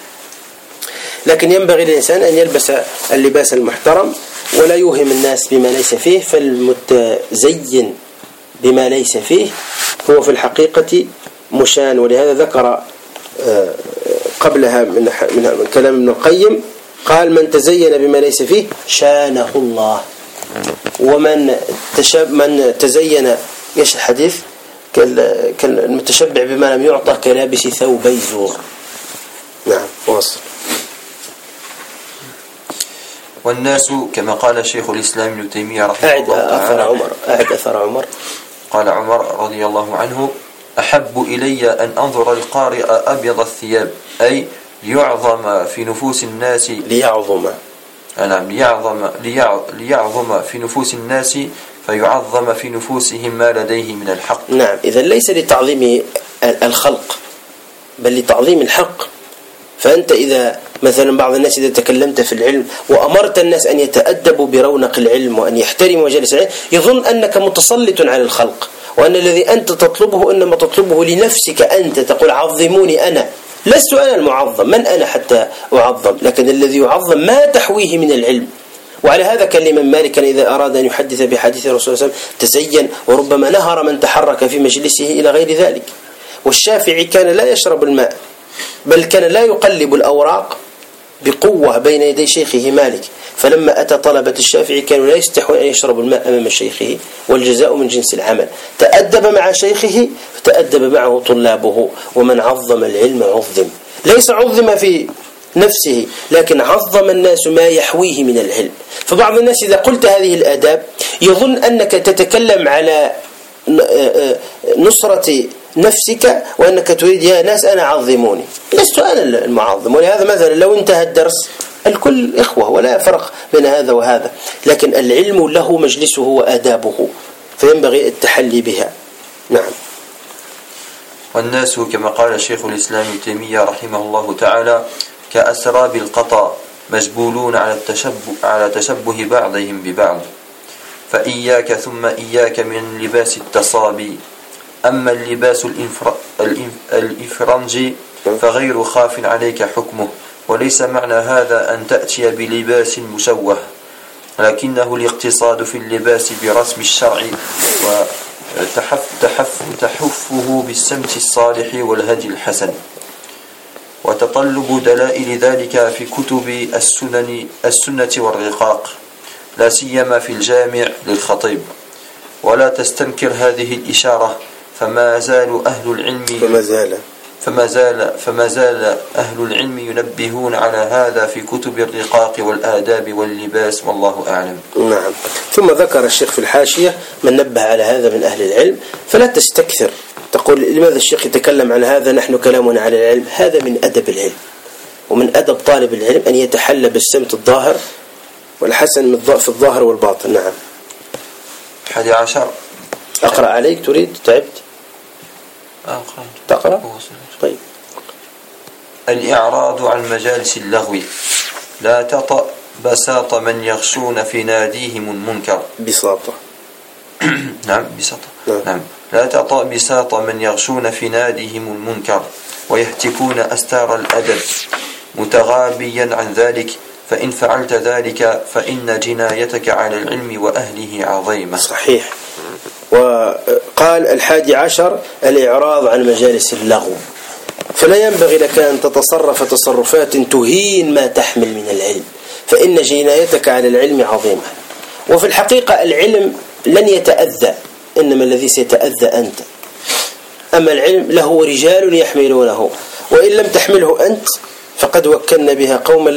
لكن ينبغي الإنسان أن يلبس اللباس المحترم ولا يوهم الناس بما ليس فيه، فالمتزين بما ليس فيه هو في الحقيقة مشان. ولهذا ذكر قبلها من كلام ابن القيم قال من تزين بما ليس فيه شانه الله، ومن تزين ايش الحديث كالمتشبع بما لم يعطى كلابس ثوبي زور. نعم واصل. والناس كما قال شيخ الإسلام ابن تيمية رحمه الله تعالى أعد أثر عمر قال عمر رضي الله عنه أحب إلي أن أنظر القارئ أبيض الثياب، أي ليعظم في نفوس الناس ليعظم في نفوس الناس فيعظم في نفوسهم ما لديه من الحق. نعم، إذا ليس لتعظيم الخلق بل لتعظيم الحق. فأنت إذا مثلا بعض الناس إذا تكلمت في العلم وأمرت الناس أن يتأدبوا برونق العلم وأن يحترموا مجالس العلم يظن أنك متسلط على الخلق، وأن الذي أنت تطلبه إنما تطلبه لنفسك أنت، تقول عظموني أنا، لست أنا المعظم، من أنا حتى أعظم؟ لكن الذي يعظم ما تحويه من العلم. وعلى هذا كان الإمام مالك إذا أراد أن يحدث بحديث الرسول صلى الله عليه وسلم تزين، وربما نهر من تحرك في مجلسه إلى غير ذلك. والشافعي كان لا يشرب الماء، بل كان لا يقلب الأوراق بقوة بين يدي شيخه مالك، فلما أتى طلبة الشافعي كانوا لا يستحون أن يشربوا الماء أمام شيخه، والجزاء من جنس العمل. تأدب مع شيخه فتأدب معه طلابه، ومن عظم العلم عظم، ليس عظم في نفسه لكن عظم الناس ما يحويه من العلم. فبعض الناس إذا قلت هذه الآداب يظن أنك تتكلم على نصرة نفسك، وأنك تريد يا ناس أنا عظموني. لست أنا المعظم، ولهذا مثلا لو انتهى الدرس الكل إخوة ولا فرق بين هذا وهذا، لكن العلم له مجلسه وآدابه فينبغي التحلي بها. نعم. والناس كما قال شيخ الإسلام ابن تيمية رحمه الله تعالى كأسراب القطا مجبولون على تشبه بعضهم ببعض، فإياك ثم إياك من لباس التصابي. أما اللباس الإفرنجي فغير خاف عليك حكمه، وليس معنى هذا أن تأتي بلباس مشوه، لكنه الاقتصاد في اللباس برسم الشرع وتحفه بالسمت الصالح والهدي الحسن، وتطلب دلائل ذلك في كتب السنة والرقاق، لا سيما في الجامع للخطيب. ولا تستنكر هذه الإشارة، فما زال أهل العلم ينبهون على هذا في كتب الرقاق والآداب واللباس، والله أعلم. نعم. ثم ذكر الشيخ في الحاشية من نبه على هذا من أهل العلم، فلا تستكثر تقول لماذا الشيخ يتكلم عن هذا، نحن كلامنا على العلم. هذا من أدب العلم، ومن أدب طالب العلم أن يتحلى بالسمت الظاهر والحسن في الظاهر والباطن. نعم. 11. أقرأ عليك؟ تريد؟ تعبت؟ تقرأ؟ طيب. الإعراض عن مجالس اللغو، لا تطأ بساط من يغشون في ناديهم المنكر. بساطة. نعم بساطة. نعم. لا تطأ بساط من يغشون في ناديهم المنكر ويهتكون أستار الأدب متغابيا عن ذلك، فإن فعلت ذلك فإن جنايتك على العلم وأهله عظيمة. صحيح. وقال 11 الإعراض عن مجالس اللغو، فلا ينبغي لك أن تتصرف تصرفات تهين ما تحمل من العلم، فإن جنايتك على العلم عظيمة. وفي الحقيقة العلم لن يتأذى، إنما الذي سيتأذى أنت. أما العلم له رجال يحملونه، وإن لم تحمله أنت فقد وكلنا بها قوما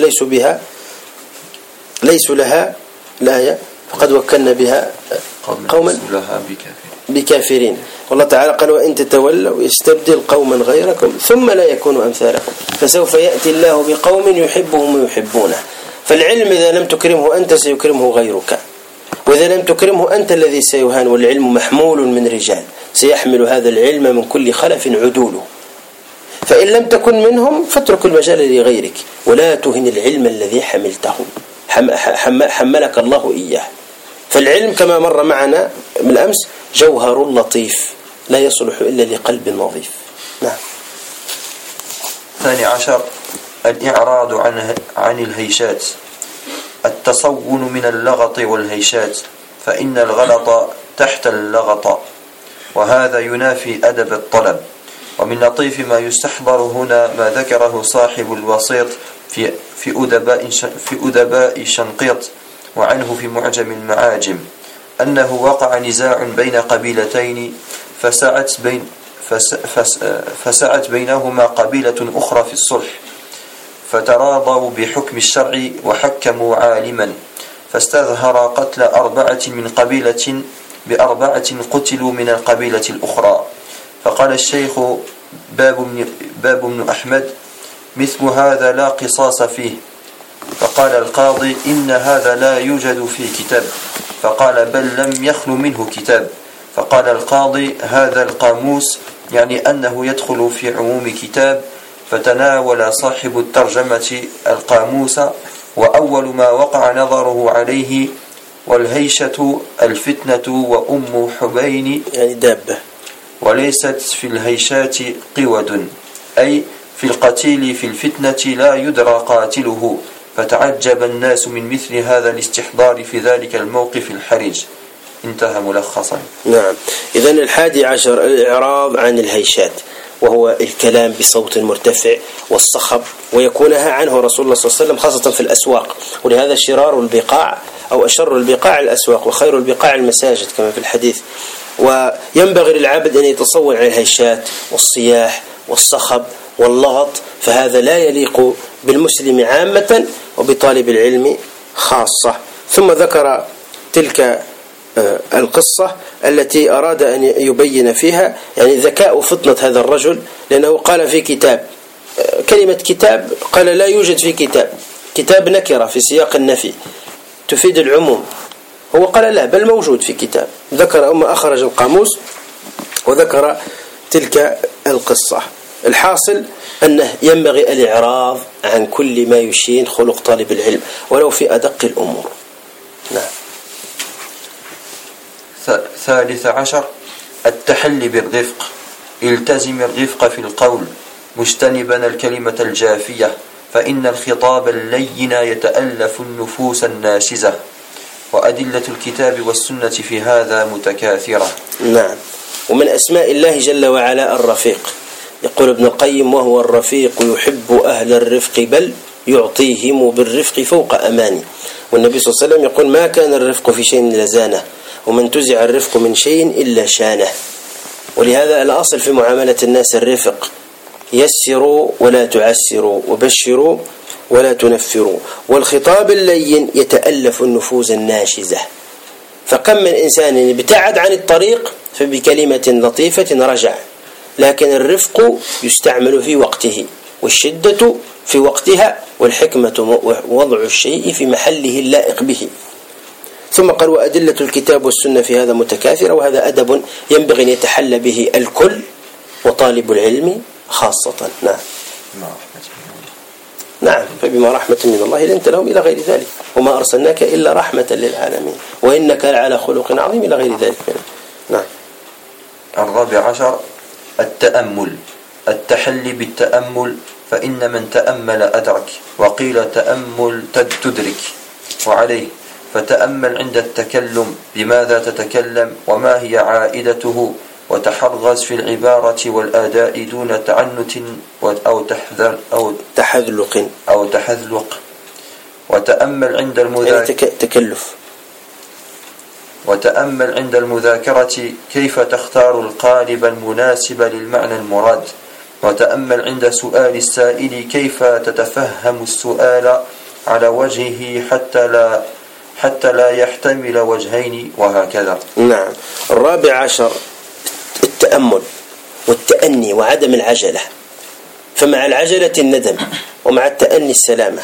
ليسوا لها الآية، فقد وكلنا بها قوما بكافرين. والله تعالى قال وإن تتولوا يستبدل قوما غيركم ثم لا يكونوا أمثالكم، فسوف يأتي الله بقوم يحبهم ويحبونه. فالعلم إذا لم تكرمه أنت سيكرمه غيرك، وإذا لم تكرمه أنت الذي سيهان. والعلم محمول من رجال سيحمل هذا العلم من كل خلف عدوله، فإن لم تكن منهم فاترك المجال لغيرك، ولا تهن العلم الذي حملته حملك الله إياه. فالعلم كما مر معنا من الأمس جوهر لطيف لا يصلح إلا لقلب نظيف. نعم. 12 الإعراض عن الهيشات، التصون من اللغط والهيشات، فإن الغلط تحت اللغط، وهذا ينافي أدب الطلب. ومن لطيف ما يستحضر هنا ما ذكره صاحب الوسيط في أدباء شنقيط وعنه في معجم المعاجم، أنه وقع نزاع بين قبيلتين فسعت بينهما قبيلة أخرى في الصلح، فتراضوا بحكم الشرع وحكموا عالما، فاستظهر قتل 4 من قبيلة ب4 قتلوا من القبيلة الأخرى. فقال الشيخ باب بن أحمد مثل هذا لا قصاص فيه. فقال القاضي إن هذا لا يوجد في كتاب، فقال بل لم يخل منه كتاب. فقال القاضي هذا القاموس، يعني أنه يدخل في عموم كتاب. فتناول صاحب الترجمة القاموس، وأول ما وقع نظره عليه والهيشة الفتنة وأم حبين، يعني دابة، وليست في الهيشات قود، أي في القتيل في الفتنة لا يدرى قاتله. فتعجب الناس من مثل هذا الاستحضار في ذلك الموقف الحرج. انتهى ملخصا. نعم. إذن 11 الإعراض عن الهيشات، وهو الكلام بصوت مرتفع والصخب، ويكونها عنه رسول الله صلى الله عليه وسلم خاصة في الأسواق. ولهذا شرار البقاع أو أشر البقاع الأسواق وخير البقاع المساجد كما في الحديث. وينبغي للعبد أن يتصون عن الهيشات والصياح والصخب واللغط، فهذا لا يليق بالمسلم عامة وبطالب العلم خاصة. ثم ذكر تلك القصة التي أراد أن يبين فيها يعني ذكاء فطنة هذا الرجل، لأنه قال في كتاب، كلمة كتاب قال لا يوجد في كتاب نكرة في سياق النفي تفيد العموم، هو قال لا بل موجود في كتاب. ذكر أخرج القاموس وذكر تلك القصة. الحاصل أنه ينبغي الإعراض عن كل ما يشين خلق طالب العلم ولو في أدق الأمور. نعم. 13 التحلي بالرفق. التزم الرفق في القول مجتنبا الكلمة الجافية، فإن الخطاب اللين يتألف النفوس الناشزة، وأدلة الكتاب والسنة في هذا متكاثرة. نعم. ومن أسماء الله جل وعلا الرفيق. يقول ابن القيم: وهو الرفيق يحب أهل الرفق بل يعطيهم بالرفق فوق أماني. والنبي صلى الله عليه وسلم يقول: ما كان الرفق في شيء لزانه، ومن تزع الرفق من شيء إلا شانه. ولهذا الأصل في معاملة الناس الرفق، يسروا ولا تعسروا، وبشروا ولا تنفروا. والخطاب اللين يتألف النفوس الناشزة، فكم من إنسان ابتعد عن الطريق فبكلمة لطيفة رجع، لكن الرفق يستعمل في وقته، والشدة في وقتها، والحكمة وضع الشيء في محله اللائق به. ثم قال: وأدلة الكتاب والسنة في هذا متكاثرة. وهذا أدب ينبغي أن يتحلى به الكل وطالب العلم خاصة. نعم. فبما رحمة من الله لنت لهم إلى غير ذلك، وما أرسلناك إلا رحمة للعالمين، وإنك لعلى خلق عظيم إلى غير ذلك. نعم. 14 التأمل. التحلي بالتأمل، فإن من تأمل أدرك، وقيل تأمل تدرك. وعليه فتأمل عند التكلم بماذا تتكلم وما هي عائدته، وتحرز في العبارة والأداء دون تعنت أو تحذلق. وتأمل عند وتأمل عند المذاكرة كيف تختار القالب المناسب للمعنى المراد. وتأمل عند سؤال السائل كيف تتفهم السؤال على وجهه حتى لا يحتمل وجهين، وهكذا. نعم. 14 التأمل والتأني وعدم العجلة. فمع العجلة الندم، ومع التأني السلامة.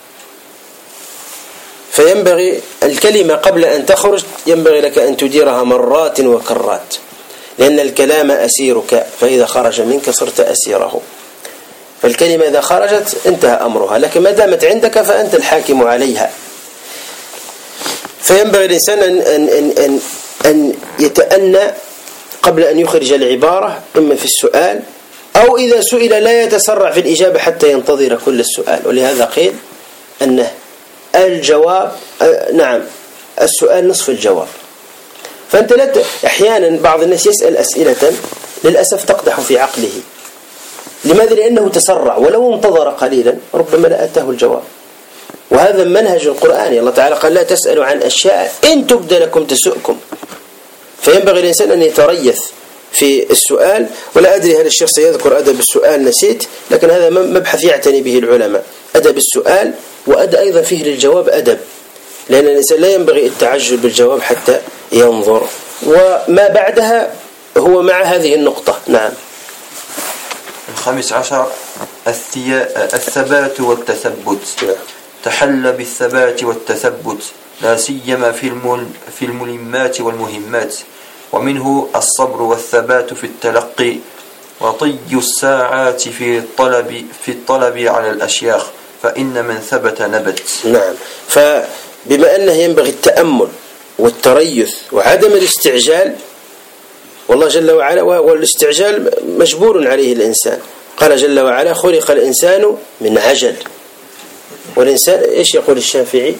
فينبغي الكلمة قبل أن تخرج ينبغي لك أن تديرها مرات وكرات، لأن الكلام أسيرك، فإذا خرج منك صرت أسيره. فالكلمة إذا خرجت انتهى أمرها، لكن ما دامت عندك فأنت الحاكم عليها. فينبغي الإنسان أن يتأنى قبل أن يخرج العبارة، إما في السؤال أو إذا سئل لا يتسرع في الإجابة حتى ينتظر كل السؤال. ولهذا قيل أنه الجواب السؤال نصف الجواب. فأنت أحيانا بعض الناس يسأل أسئلة للأسف تقدح في عقله. لماذا؟ لأنه تسرع، ولو انتظر قليلا ربما لأتاه الجواب. وهذا منهج القرآن. الله تعالى قال: لا تسألوا عن أشياء إن تبد لكم تسؤكم. فينبغي الإنسان أن يتريث في السؤال. ولا أدري هل الشيخ سيذكر أدب السؤال، نسيت، لكن هذا مبحث يعتني به العلماء. أدب السؤال، وأدى أيضا فيه للجواب أدب، لأن الإنسان لا ينبغي التعجل بالجواب حتى ينظر. وما بعدها هو مع هذه النقطة. نعم. 15 الثبات والتثبت. تحل بالثبات والتثبت، لا سيما في الملمات والمهمات، ومنه الصبر والثبات في التلقي، وطي الساعات في الطلب على الأشياخ، فإن من ثبت نبت. نعم. فبما أنه ينبغي التأمل والتريث وعدم الاستعجال، والله جل وعلا والاستعجال مجبور عليه الإنسان. قال جل وعلا: خلق الإنسان من عجل. والإنسان إيش يقول الشافعي؟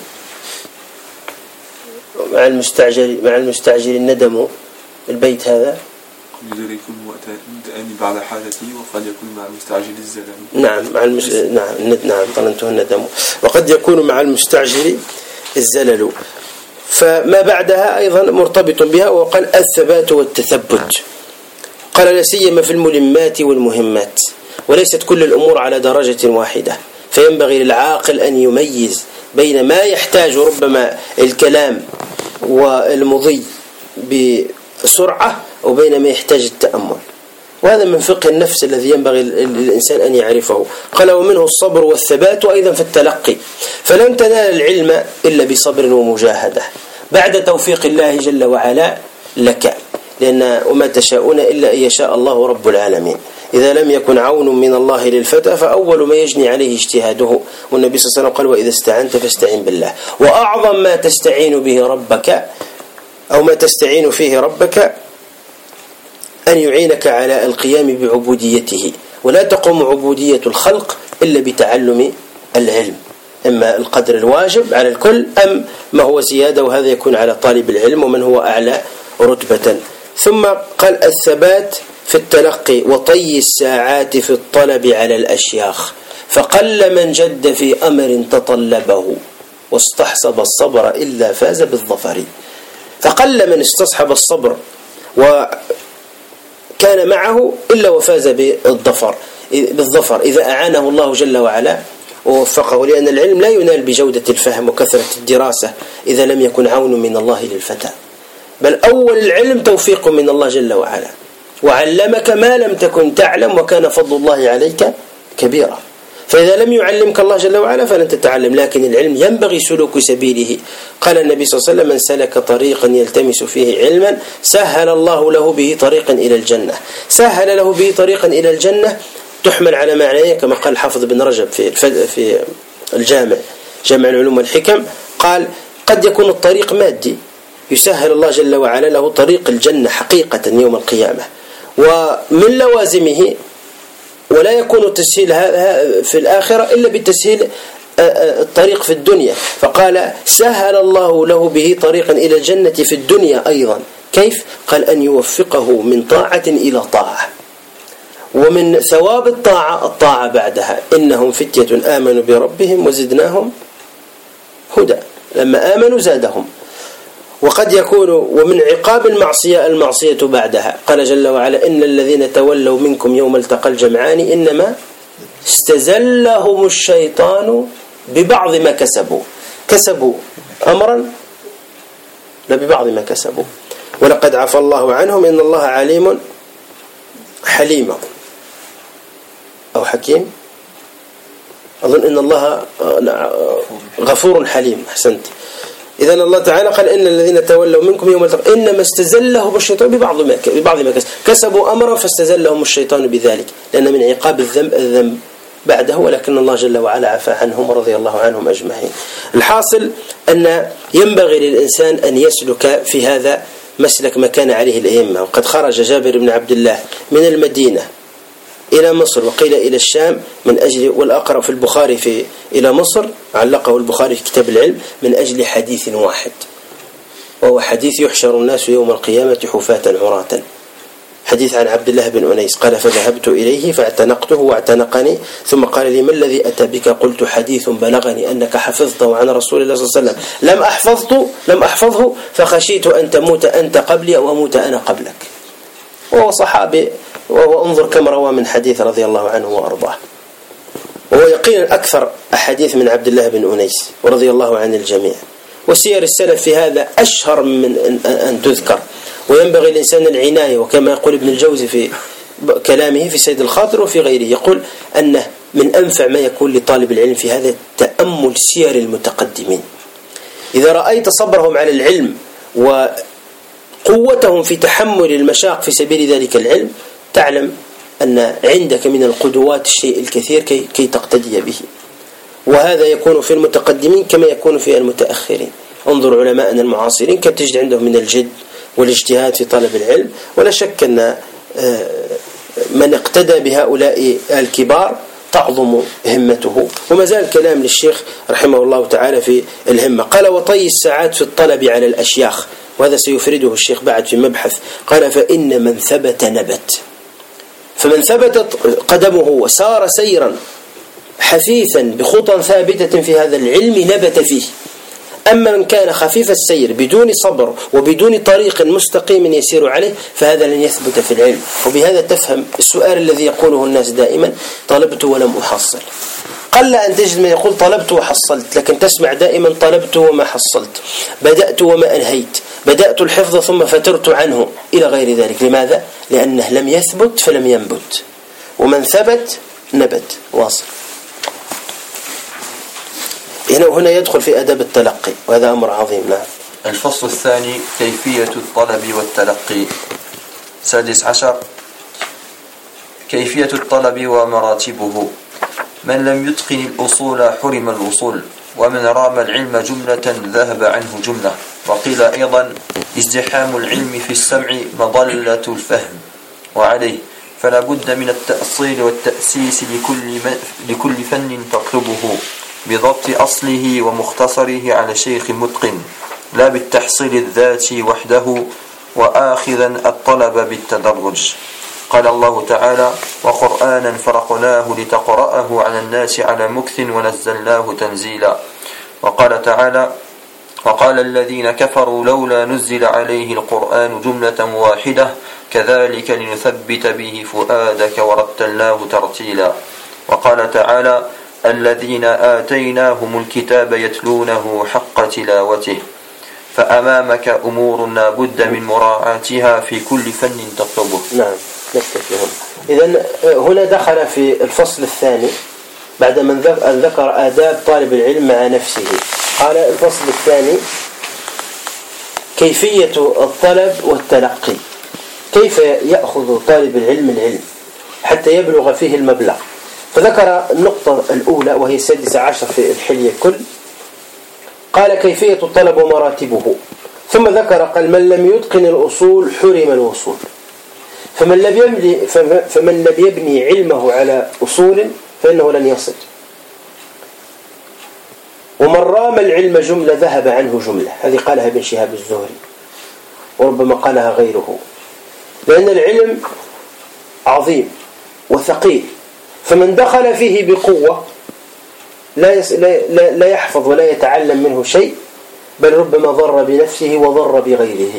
مع المستعجل الندم. البيت هذا يدركون وقتان بعد حاجته، وقد يكون مع المستعجل الزلل. نعم ظننته الندم. وقد يكون مع المستعجل الزلل. فما بعدها أيضا مرتبط بها، وقال الثبات والتثبت. قال لا سيما في الملمات والمهمات، وليست كل الأمور على درجة واحدة، فينبغي للعاقل أن يميز بين ما يحتاج ربما الكلام والمضي بسرعة وبين ما يحتاج التأمل. وهذا من فقه النفس الذي ينبغي للإنسان أن يعرفه. قال ومنه الصبر والثبات، وأيضا في التلقي، فلن تنال العلم إلا بصبر ومجاهدة بعد توفيق الله جل وعلا لك، لأن وما تشاءون إلا أن يشاء الله رب العالمين. إذا لم يكن عون من الله للفتى فأول ما يجني عليه اجتهاده، والنبي صلى الله عليه وسلم قال وإذا استعنت فاستعن بالله. وأعظم ما تستعين به ربك أو ما تستعين فيه ربك أن يعينك على القيام بعبوديته، ولا تقوم عبودية الخلق إلا بتعلم العلم، إما القدر الواجب على الكل أم ما هو زيادة، وهذا يكون على طالب العلم ومن هو أعلى رتبة. ثم قال الثبات في التلقي وطي الساعات في الطلب على الأشياخ، فقل من جد في أمر تطلبه واستحسب الصبر إلا فاز بالظفر. فقل من استصحب الصبر وكان معه إلا وفاز بالظفر إذا أعانه الله جل وعلا ووفقه، لأن العلم لا ينال بجودة الفهم وكثرة الدراسة إذا لم يكن عون من الله للفتى، بل أول العلم توفيق من الله جل وعلا، وعلمك ما لم تكن تعلم وكان فضل الله عليك كبيرا. فإذا لم يعلمك الله جل وعلا فلن تتعلم، لكن العلم ينبغي سلوك سبيله. قال النبي صلى الله عليه وسلم من سلك طريقا يلتمس فيه علما سهل الله له به طريقا إلى الجنة. سهل له به طريقا إلى الجنة تحمل على معنيين كما قال الحافظ بن رجب في الجامع جامع العلوم والحكم، قال قد يكون الطريق مادي يسهل الله جل وعلا له طريق الجنة حقيقة يوم القيامة، ومن لوازمه ولا يكون تسهيل في الآخرة إلا بتسهيل الطريق في الدنيا. فقال سهل الله له به طريقا إلى الجنة في الدنيا أيضا. كيف؟ قال أن يوفقه من طاعة إلى طاعة، ومن ثواب الطاعة بعدها إنهم فتية آمنوا بربهم وزدناهم هدى، لما آمنوا زادهم. وقد يكون ومن عقاب المعصية بعدها، قال جل وعلا إن الذين تولوا منكم يوم التقى الجمعان إنما استزلهم الشيطان ببعض ما كسبوا أمرا لا ببعض ما كسبوا ولقد عفى الله عنهم إن الله عليم حليم أو حكيم، أظن إن الله غفور حليم. أحسنت. إذن الله تعالى قال إن الذين تولوا منكم يوم التقى إنما استزلهم الشيطان ببعض ما كسبوا أمرا فاستزلهم الشيطان بذلك، لأن من عقاب الذنب بعده، ولكن الله جل وعلا عفى عنهم ورضي الله عنهم أجمعين. الحاصل أن ينبغي للإنسان أن يسلك في هذا مسلك ما كان عليه الأئمة. وقد خرج جابر بن عبد الله من المدينة إلى مصر وقيل إلى الشام من أجل، والأقرب في البخاري إلى مصر علقه البخاري في كتاب العلم من أجل حديث واحد، وهو حديث يحشر الناس يوم القيامة حفاة عراة، حديث عن عبد الله بن أنيس قال فذهبت إليه فاعتنقته واعتنقني ثم قال لي ما الذي أتى بك؟ قلت حديث بلغني أنك حفظته عن رسول الله صلى الله عليه وسلم لم أحفظه فخشيت أن تموت أنت قبلي أو أموت أنا قبلك. وهو صحابي، وهو انظر كم روى من حديث رضي الله عنه وأرضاه، وهو يقينا أكثر أحاديث من عبد الله بن أنيس ورضي الله عن الجميع. وسير السلف في هذا أشهر من أن تذكر، وينبغي الإنسان العناية. وكما يقول ابن الجوزي في كلامه في سيد الخاطر وفي غيره يقول أنه من أنفع ما يكون لطالب العلم في هذا تأمل سير المتقدمين. إذا رأيت صبرهم على العلم وقوتهم في تحمل المشاق في سبيل ذلك العلم تعلم أن عندك من القدوات الشيء الكثير كي تقتدي به. وهذا يكون في المتقدمين كما يكون في المتأخرين. انظر علماءنا المعاصرين كم تجد عندهم من الجد والاجتهاد في طلب العلم، ولا شك أن من اقتدى بهؤلاء الكبار تعظم همته. وما زال كلام للشيخ رحمه الله تعالى في الهمة. قال وطي الساعات في الطلب على الأشياخ، وهذا سيفرده الشيخ بعد في مبحث. قال فإن من ثبت نبت، فمن ثبتت قدمه وسار سيرا حثيثا بخطى ثابتة في هذا العلم نبت فيه. أما من كان خفيف السير بدون صبر وبدون طريق مستقيم يسير عليه فهذا لن يثبت في العلم. وبهذا تفهم السؤال الذي يقوله الناس دائما: طلبت ولم أحصل. قل أن تجد من يقول طلبت وحصلت، لكن تسمع دائما طلبت وما حصلت، بدأت وما أنهيت، بدأت الحفظ ثم فترت عنه إلى غير ذلك. لماذا؟ لأنه لم يثبت فلم ينبت، ومن ثبت نبت. واصل. هنا يدخل في أدب التلقي، وهذا أمر عظيم. نعم. الفصل الثاني: كيفية الطلب والتلقي. 16. كيفية الطلب ومراتبه. من لم يتقن الأصول حرم الوصول، ومن رام العلم جملة ذهب عنه جملة. وقيل أيضا: ازدحام العلم في السمع مضلة الفهم، وعليه فلا بد من التأصيل والتأسيس لكل فن تطلبه بضبط أصله ومختصره على شيخ متقن، لا بالتحصيل الذاتي وحده، وآخذا الطلب بالتدرج. قال الله تعالى: وقرآنا فرقناه لتقرأه على الناس على مكث ونزلناه تنزيلا. وقال تعالى: وقال الذين كفروا لولا نزل عليه القرآن جملة واحدة كذلك لنثبت به فؤادك ورتلناه ترتيلا. وقال تعالى: الذين آتيناهم الكتاب يتلونه حق تلاوته. فأمامك أمور لا بد من مراعاتها في كل فن تطلبه. نعم، نكتفي هنا. إذن هنا دخل في الفصل الثاني بعد من ذكر آداب طالب العلم مع نفسه. قال الفصل الثاني: كيفية الطلب والتلقي، كيف يأخذ طالب العلم حتى يبلغ فيه المبلغ. فذكر النقطة الأولى وهي 16 في الحلية كل. قال كيفية الطلب ومراتبه، ثم ذكر قال: من لم يتقن الأصول حرم الوصول. فمن لم يبني علمه على أصول فإنه لن يصل. ومن رام العلم جملة ذهب عنه جملة. هذه قالها ابن شهاب الزهري، وربما قالها غيره، لأن العلم عظيم وثقيل، فمن دخل فيه بقوة لا يحفظ ولا يتعلم منه شيء، بل ربما ضر بنفسه وضر بغيره.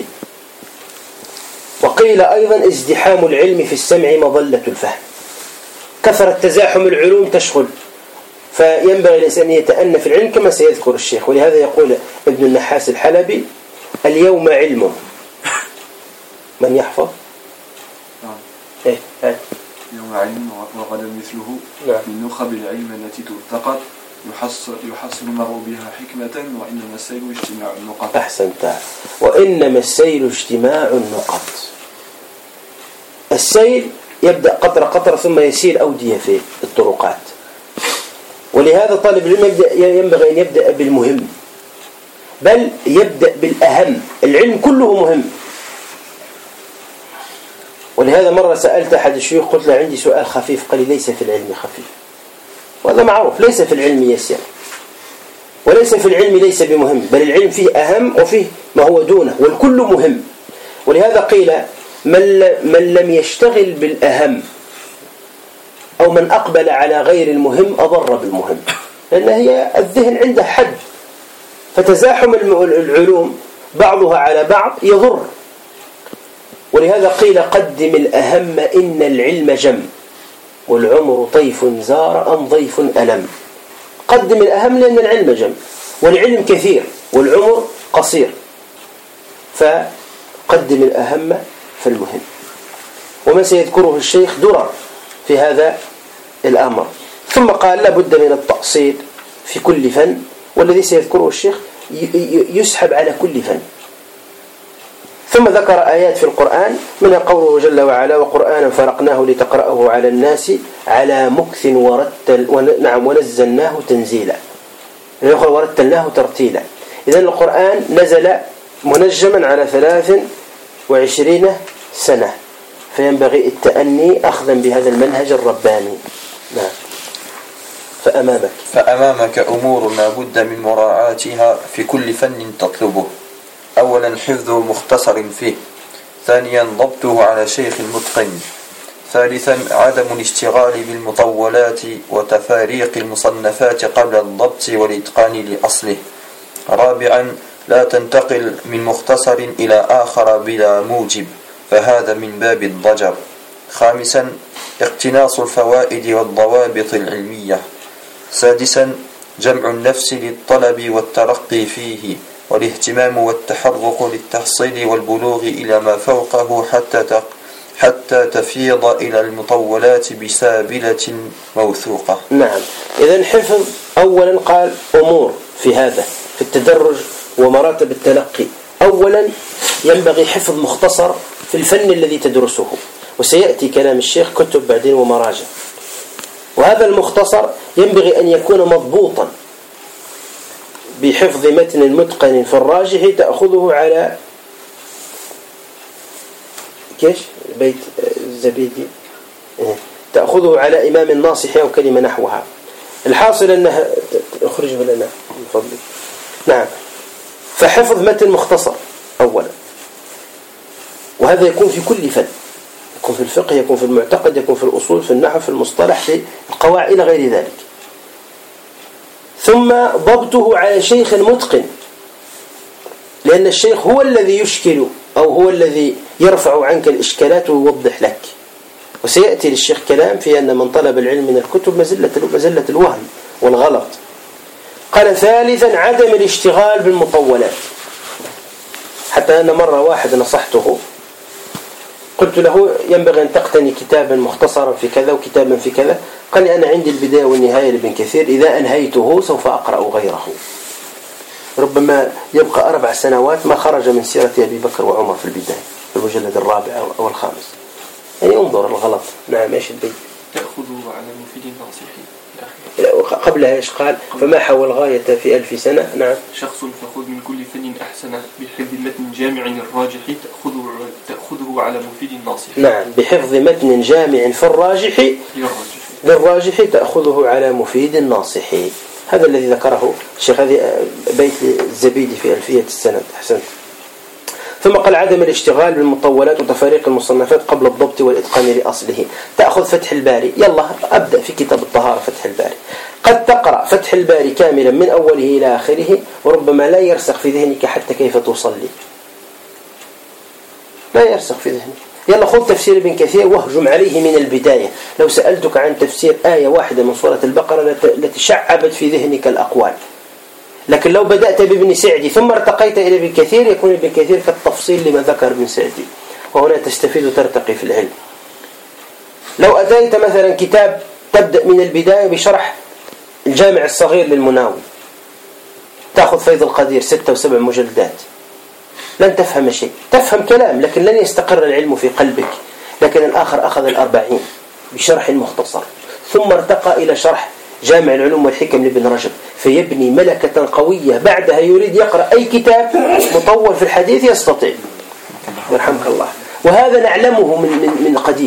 وقيل أيضا: ازدحام العلم في السمع مضلة الفهم. كثرة تزاحم العلوم تشغل، فينبغي الإنسان أن يتأنى في العلم كما سيذكر الشيخ. ولهذا يقول ابن النحاس الحلبي: اليوم علم. من يحفظ؟ إيه هذا يوم علم وغدا مثله من نخب العلم التي تلتقط يحصل المرء بها حكمة، وإنما السيل اجتماع النقط. أحسنت. وإنما السيل اجتماع النقط. السيل يبدأ قطرة قطرة ثم يسيل أودية في الطرقات. ولهذا طالب العلم ينبغي أن يبدأ بالمهم، بل يبدأ بالأهم. العلم كله مهم. ولهذا مرة سألت أحد الشيوخ قلت له: عندي سؤال خفيف. قال لي: ليس في العلم خفيف. وهذا معروف، ليس في العلم يسير، وليس في العلم ليس بمهم، بل العلم فيه أهم وفيه ما هو دونه، والكل مهم. ولهذا قيل: من لم يشتغل بالأهم أو من أقبل على غير المهم أضر بالمهم، لأن هي الذهن عنده حد، فتزاحم العلوم بعضها على بعض يضر. ولهذا قيل: قدم الأهم إن العلم جم، والعمر طيف زار أم ضيف ألم. قدم الأهم لأن العلم جم، والعلم كثير والعمر قصير، فقدم الأهم فالمهم. وما سيذكره الشيخ درر في هذا الأمر. ثم قال: لا بد من التأصيل في كل فن، والذي سيذكره الشيخ يسحب على كل فن. ثم ذكر آيات في القرآن من قوله جل وعلا: وقرآنا فرقناه لتقرأه على الناس على مكث ونزلناه تنزيلا، ورتلناه ترتيلا. إذن القرآن نزل منجما على 23 سنة، فينبغي التأني أخذا بهذا المنهج الرباني. نعم. فأمامك أمور لا بد من مراعاتها في كل فن تطلبه. أولا حفظ مختصر فيه، ثانيا ضبطه على شيخ متقن، ثالثا عدم الاشتغال بالمطولات وتفاريق المصنفات قبل الضبط والإتقان لأصله، رابعا لا تنتقل من مختصر إلى آخر بلا موجب، فهذا من باب الضجر، خامسا اقتناص الفوائد والضوابط العلمية، سادسا جمع النفس للطلب والترقي فيه والاهتمام والتحرق للتحصيل والبلوغ إلى ما فوقه حتى تفيض إلى المطولات بسابلة موثوقة. نعم، إذن حفظ أولا قال أمور في هذا في التدرج ومراتب التلقي. أولا ينبغي حفظ مختصر في الفن الذي تدرسه، وسيأتي كلام الشيخ كتب بعدين ومراجع. وهذا المختصر ينبغي أن يكون مضبوطا بحفظ متن متقن في الراجح تأخذه على كيش بيت الزبيدي، تأخذه على إمام الناصح أو كلمة نحوها. الحاصل أنها أخرج لنا من فضلك. نعم، فحفظ متن مختصر أولا، وهذا يكون في كل فن، يكون في الفقه، يكون في المعتقد، يكون في الأصول، في النحو، في المصطلح، في القواعد إلى غير ذلك. ثم ضبطه على شيخ متقن، لأن الشيخ هو الذي يشكل أو هو الذي يرفع عنك الإشكالات ويوضح لك. وسيأتي للشيخ كلام في أن من طلب العلم من الكتب مزلة الوهم والغلط. قال ثالثا عدم الاشتغال بالمطولات، حتى أن مرة واحد نصحته قلت له ينبغي أن تقتني كتابا مختصرا في كذا وكتابا في كذا. قال لي أنا عندي البداية والنهاية لابن كثير، إذا أنهيته سوف أقرأ غيره. ربما يبقى 4 سنوات ما خرج من سيرة أبي بكر وعمر في البداية، في المجلد الرابع أو الخامس. يعني انظر الغلط. نعم، ايش البيت؟ تأخذه على مفيد ناصحي. قبلها ايش قال؟ فما حوى الغاية في 1000 سنة. نعم، شخص فخذ من كل فن أحسن بحفظ متن جامع الراجح تأخذه على مفيد ناصحي. نعم، بحفظ متن جامع في الراجح للراجح تأخذه على مفيد ناصحي. هذا الذي ذكره الشيخ، هذه بيت الزبيدي في ألفية السند. أحسنت. ثم قال عدم الاشتغال بالمطولات وتفاريق المصنفات قبل الضبط والإتقان لأصله. تأخذ فتح الباري، يلا أبدأ في كتاب الطهارة فتح الباري. قد تقرأ فتح الباري كاملا من أوله إلى آخره، وربما لا يرسخ في ذهنك حتى كيف تصلي، لا يرسخ في ذهنك. يلا خذ تفسير ابن كثير واهجم عليه من البداية. لو سألتك عن تفسير آية واحدة من سورة البقرة لتشعبت في ذهنك الأقوال. لكن لو بدأت بابن سعدي ثم ارتقيت إلى ابن كثير يكون ابن كثير كالتفصيل لما ذكر ابن سعدي، وهنا تستفيد وترتقي في العلم. لو أتيت مثلا كتاب تبدأ من البداية بشرح الجامع الصغير للمناوي، تأخذ فيض القدير 6 و7 مجلدات، لن تفهم شيء، تفهم كلام لكن لن يستقر العلم في قلبك. لكن الآخر أخذ 40 بشرح مختصر، ثم ارتقى إلى شرح جامع العلوم والحكم لابن رجب، فيبني ملكة قوية. بعدها يريد يقرأ أي كتاب مطول في الحديث يستطيع، يرحمك الله. وهذا نعلمه من قديم،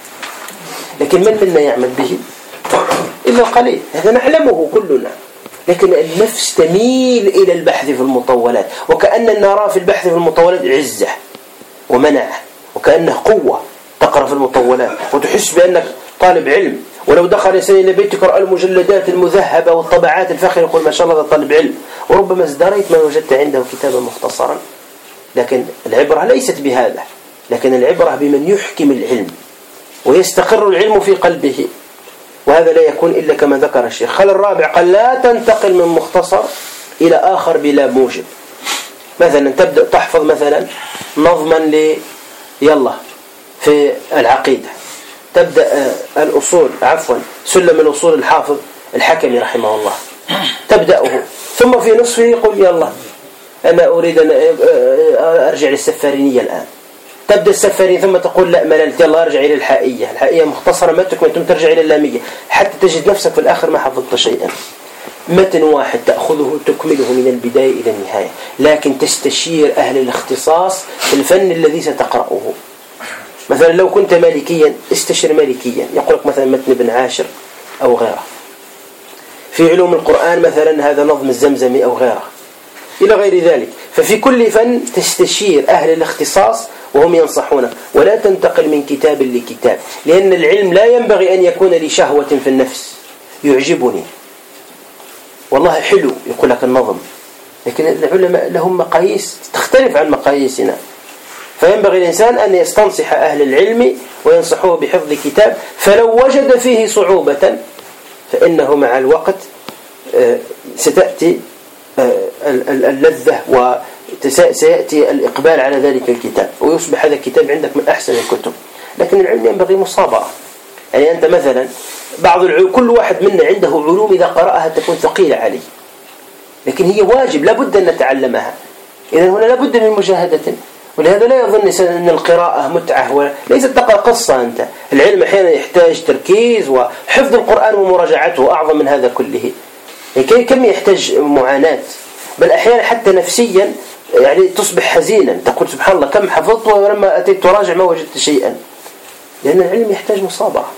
لكن من منا يعمل به إلا القليل. هذا نعلمه كلنا، لكن النفس تميل إلى البحث في المطولات، وكأن نرى في البحث في المطولات عزة ومنع، وكأنه قوة تقرأ في المطولات وتحس بأنك طالب علم. ولو دخل إنسان إلى بيتك رأى المجلدات المذهبة والطبعات الفاخرة يقول ما شاء الله هذا طالب علم، وربما ازدريت ما وجدت عنده كتابا مختصرا. لكن العبرة ليست بهذا، لكن العبرة بمن يحكم العلم ويستقر العلم في قلبه، وهذا لا يكون إلا كما ذكر الشيخ. قال الرابع قال لا تنتقل من مختصر إلى آخر بلا موجب. مثلا تبدأ تحفظ مثلا نظما يلا في العقيدة، تبدأ الأصول سلم الأصول الحافظ الحكمي رحمه الله، تبدأه ثم في نصفه يقول يلا أنا أريد أن أرجع للسفارينية الآن. تبدأ السفارين ثم تقول لا مللت، يلا أرجع إلى الحائية مختصرة ما تكمل، ثم ترجع إلى اللامية، حتى تجد نفسك في الآخر ما حفظت شيئا. متن واحد تأخذه تكمله من البداية إلى النهاية، لكن تستشير أهل الاختصاص في الفن الذي ستقرأه. مثلا لو كنت مالكيا استشر مالكيا، يقول لك مثلا متن ابن عاشر أو غيره. في علوم القرآن مثلا هذا نظم الزمزمي أو غيره إلى غير ذلك. ففي كل فن تستشير أهل الاختصاص وهم ينصحونك، ولا تنتقل من كتاب لكتاب، لأن العلم لا ينبغي أن يكون لشهوة في النفس. يعجبني والله حلو يقول لك النظم، لكن العلماء لهم مقاييس تختلف عن مقاييسنا، فينبغي الإنسان أن يستنصح أهل العلم وينصحوه بحفظ كتاب، فلو وجد فيه صعوبة فإنه مع الوقت ستأتي اللذة وسيأتي الإقبال على ذلك الكتاب، ويصبح هذا الكتاب عندك من أحسن الكتب. لكن العلم ينبغي مصابرة. يعني أنت مثلا كل واحد منا عنده علوم إذا قرأها تكون ثقيلة عليه، لكن هي واجب لابد أن نتعلمها. إذن هنا لابد من مجاهدة. ولهذا لا يظن أن القراءة متعة، ليست تقرأ قصة. أنت العلم أحيانا يحتاج تركيز، وحفظ القرآن ومراجعته أعظم من هذا كله. يعني كم يحتاج معاناة، بل أحيانا حتى نفسيا يعني تصبح حزينا، تقول سبحان الله كم حفظت ولما أتيت تراجع ما وجدت شيئا، لأن العلم يحتاج مصابرة.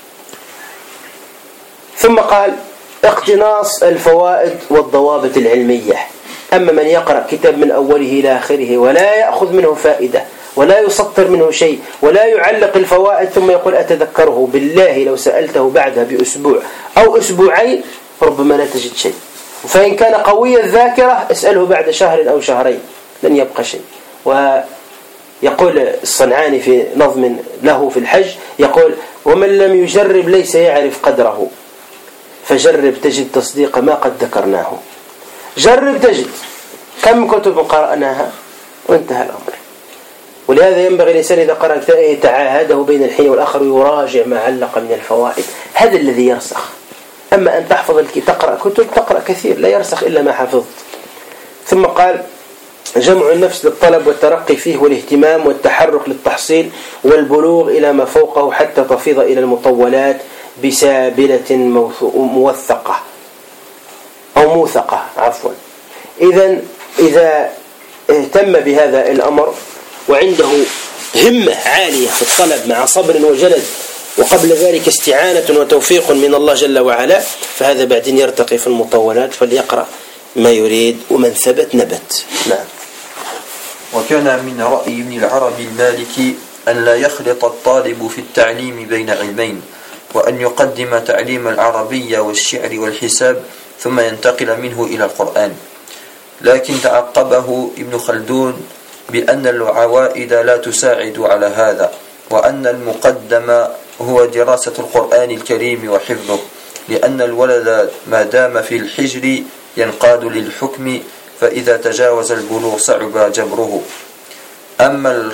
ثم قال اقتناص الفوائد والضوابط العلمية. أما من يقرأ كتاب من أوله إلى آخره ولا يأخذ منه فائدة ولا يسطر منه شيء ولا يعلق الفوائد ثم يقول أتذكره، بالله لو سألته بعدها بأسبوع أو أسبوعين ربما لا تجد شيء. فإن كان قوي الذاكرة اسأله بعد شهر أو شهرين لن يبقى شيء. ويقول الصنعاني في نظم له في الحج يقول ومن لم يجرب ليس يعرف قدره، فجرب تجد تصديق ما قد ذكرناه. جرب تجد كم كتب قرأناها وانتهى الأمر. ولهذا ينبغي الإنسان إذا قرأ كتاب يتعاهده بين الحين والآخر ويراجع ما علق من الفوائد، هذا الذي يرسخ. أما أن تحفظ تقرأ كتب تقرأ كثير لا يرسخ إلا ما حفظت. ثم قال جمع النفس للطلب والترقي فيه والاهتمام والتحرك للتحصيل والبلوغ إلى ما فوقه حتى تفيض إلى المطولات بسابلة موثقة أو موثقة عفوا. إذا اهتم بهذا الأمر وعنده همة عالية في الطلب مع صبر وجلد وقبل ذلك استعانة وتوفيق من الله جل وعلا، فهذا بعدين يرتقي في المطولات فليقرأ ما يريد ومن ثبت نبت. نعم. وكان من رأي ابن العربي المالكي أن لا يخلط الطالب في التعليم بين علمين، وأن يقدم تعليم العربية والشعر والحساب ثم ينتقل منه إلى القرآن. لكن تعقبه ابن خلدون بأن العوائد لا تساعد على هذا، وأن المقدم هو دراسة القرآن الكريم وحفظه، لأن الولد ما دام في الحجر ينقاد للحكم، فإذا تجاوز البلوغ صعب جبره. أما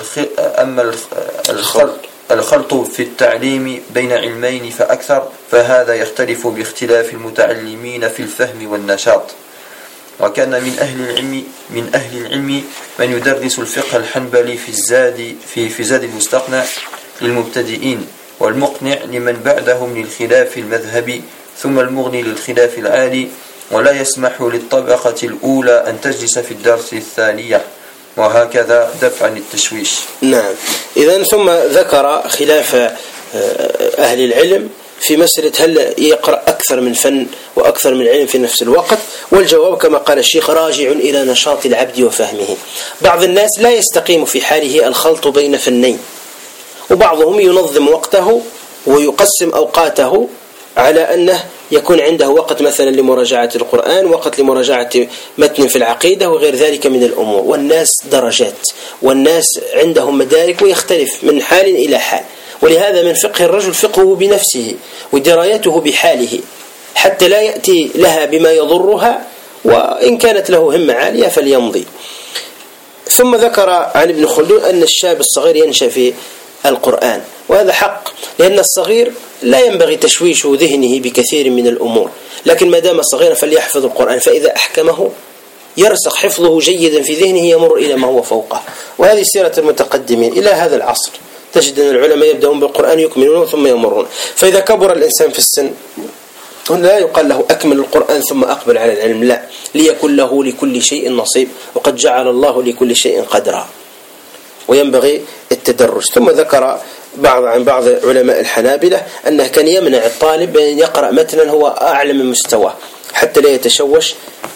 الخلط في التعليم بين علمين فأكثر، فهذا يختلف باختلاف المتعلمين في الفهم والنشاط. وكان من أهل العلم من يدرس الفقه الحنبلي في زاد المستقنع للمبتدئين، والمقنع لمن بعدهم للخلاف المذهبي، ثم المغني للخلاف العالي، ولا يسمح للطبقة الأولى أن تجلس في الدرس الثانية، وهكذا دفعا للتشويش. نعم. إذن ثم ذكر خلاف أهل العلم في مسألة هل يقرأ أكثر من فن وأكثر من علم في نفس الوقت، والجواب كما قال الشيخ راجع إلى نشاط العبد وفهمه. بعض الناس لا يستقيم في حاله الخلط بين فنين، وبعضهم ينظم وقته ويقسم أوقاته على أنه يكون عنده وقت مثلا لمراجعة القرآن، وقت لمراجعة متن في العقيدة وغير ذلك من الأمور. والناس درجات، والناس عندهم مدارك ويختلف من حال إلى حال. ولهذا من فقه الرجل فقهه بنفسه ودرايته بحاله حتى لا يأتي لها بما يضرها، وإن كانت له همة عالية فليمضي. ثم ذكر عن ابن خلدون أن الشاب الصغير ينشأ في القرآن، وهذا حق، لأن الصغير لا ينبغي تشويش ذهنه بكثير من الأمور، لكن ما دام صغيرا فليحفظ القرآن، فإذا أحكمه يرسخ حفظه جيدا في ذهنه يمر إلى ما هو فوقه. وهذه سيرة المتقدمين إلى هذا العصر، تجد أن العلماء يبدأون بالقرآن يكملونه ثم يمرون. فإذا كبر الإنسان في السن لا يقال له أكمل القرآن ثم أقبل على العلم، لا، ليكن له لكل شيء نصيب، وقد جعل الله لكل شيء قدرا، وينبغي التدرج. ثم ذكر عن بعض علماء الحنابلة أنه كان يمنع الطالب أن يقرأ متنا هو أعلى من مستواه حتى لا يتشوش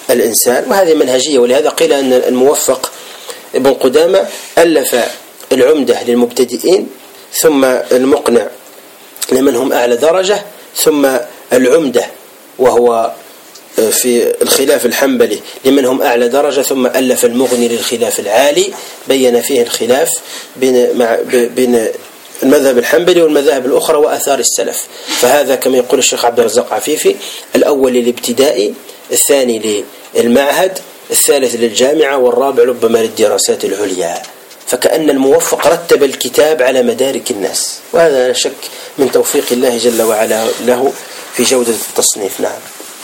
الإنسان، وهذه منهجية. ولهذا قيل أن الموفق ابن قدامة ألف العمدة للمبتدئين، ثم المقنع لمن هم أعلى درجة، ثم العمدة وهو في الخلاف الحنبلي لمن هم أعلى درجة، ثم ألف المغني للخلاف العالي، بين فيه الخلاف بين المذهب الحنبلي والمذاهب الأخرى وآثار السلف. فهذا كما يقول الشيخ عبد الرزاق عفيفي: الأول للابتدائي، الثاني للمعهد، الثالث للجامعة، والرابع ربما للدراسات العليا. فكأن الموفق رتب الكتاب على مدارك الناس، وهذا لا شك من توفيق الله جل وعلا له في جودة التصنيف. نعم.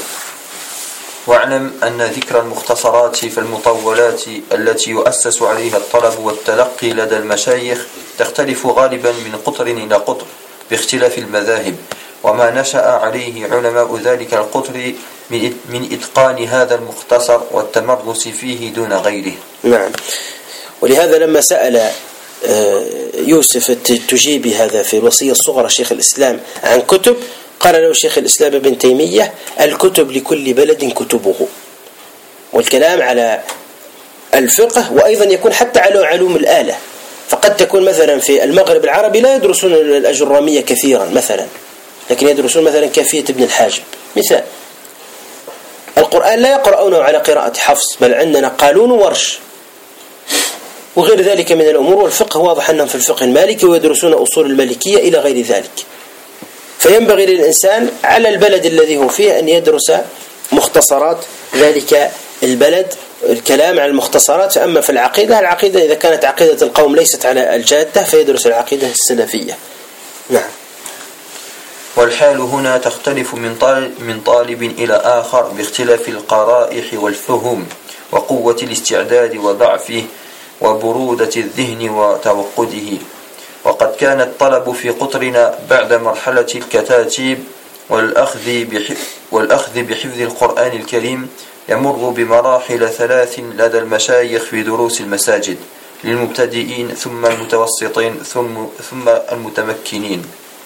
واعلم أن ذكر المختصرات فالمطولات التي يؤسس عليها الطلب والتلقي لدى المشايخ تختلف غالبا من قطر إلى قطر باختلاف المذاهب، وما نشأ عليه علماء ذلك القطر من إتقان هذا المختصر والتمرس فيه دون غيره. نعم. ولهذا لما سأل يوسف التجيبي هذا في الوصية الصغرى شيخ الإسلام عن كتب، قال له شيخ الإسلام ابن تيمية: الكتب لكل بلد كتبه. والكلام على الفقه، وأيضا يكون حتى على علوم الآلة. فقد تكون مثلا في المغرب العربي لا يدرسون الأجرامية كثيرا مثلا، لكن يدرسون مثلا كافية ابن الحاجب مثال. القرآن لا يقرؤونه على قراءة حفص، بل عندنا قالون وورش وغير ذلك من الأمور. والفقه واضح أنهم في الفقه المالكي ويدرسون أصول المالكية إلى غير ذلك. فينبغي للإنسان على البلد الذي هو فيه أن يدرس مختصرات ذلك البلد، الكلام عن المختصرات. فأما في العقيدة إذا كانت عقيدة القوم ليست على الجادة فيدرس العقيدة السلفية. نعم. والحال هنا تختلف من طالب إلى آخر باختلاف القرائح والفهم وقوة الاستعداد وضعفه وبرودة الذهن وتوقده. وقد كان الطلب في قطرنا بعد مرحلة الكتاتيب والأخذ بحفظ القرآن الكريم يمر بمراحل 3 لدى المشايخ في دروس المساجد للمبتدئين، ثم المتوسطين، ثم المتمكنين.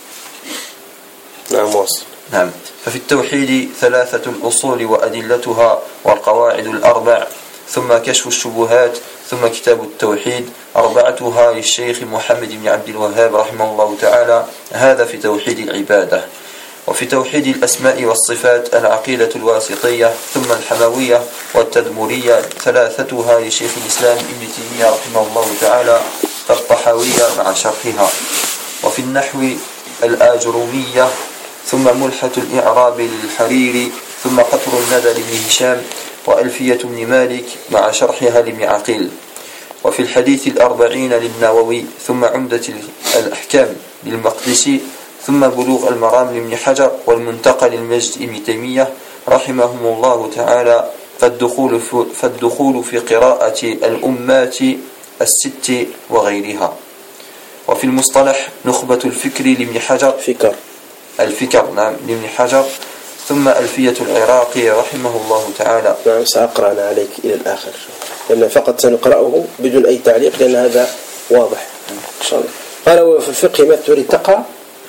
نعم واصل. نعم. ففي التوحيد 3 الأصول وأدلتها والقواعد 4، ثم كشف الشبهات، ثم كتاب التوحيد 4 للشيخ محمد بن عبد الوهاب رحمه الله تعالى. هذا في توحيد العبادة. وفي توحيد الأسماء والصفات العقيدة الواسطية، ثم الحموية والتدمرية 3 لشيخ الإسلام ابن تيمية رحمه الله تعالى، فالطحاوية مع شرحها. وفي النحو الآجرومية، ثم ملحة الإعراب للحريري، ثم قطر الندى لابن هشام، وألفية ابن مالك مع شرحها لابن عقيل. وفي الحديث 40 للنووي، ثم عمدة الأحكام للمقدسي، ثم بلوغ المرام لابن حجر، والمنتقى للمجد ابن تيمية رحمهم الله تعالى. فالدخول في قراءة الأمات 6 وغيرها. وفي المصطلح نخبة الفكر لابن حجر، الفكر نعم لابن حجر، ثم ألفية العراقي رحمه الله تعالى. نعم سأقرأ أنا عليك إلى الآخر، لأن فقط سنقرأه بدون أي تعليق لأن هذا واضح إن شاء الله. قال: وفي الفقه ما تريد تقرأ؟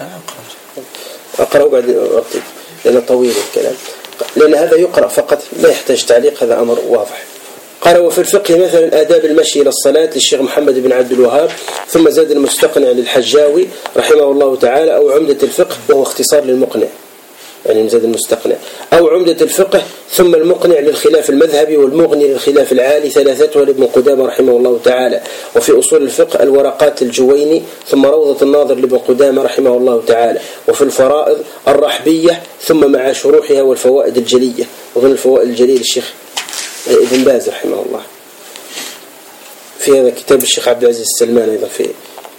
أقرأ بعد أكتب لأنه طويل الكلام، لأن هذا يقرأ فقط لا يحتاج تعليق، هذا أمر واضح. قال: وفي الفقه مثلا آداب المشي إلى الصلاة للشيخ محمد بن عبد الوهاب، ثم زاد المستقنع للحجاوي رحمه الله تعالى، أو عمدة الفقه وهو اختصار للمقنع، يعني زاد المستقنع، أو عمدة الفقه، ثم المقنع للخلاف المذهبي، والمغني للخلاف العالي 3 لابن قدامة رحمه الله تعالى. وفي أصول الفقه الورقات الجويني، ثم روضة الناظر لابن قدامة رحمه الله تعالى. وفي الفرائض الرحبية، ثم مع شروحها والفوائد الجلية، ومن الفوائد الجلية للشيخ ابن باز رحمه الله. في هذا كتاب الشيخ عبد العزيز السلمان أيضا في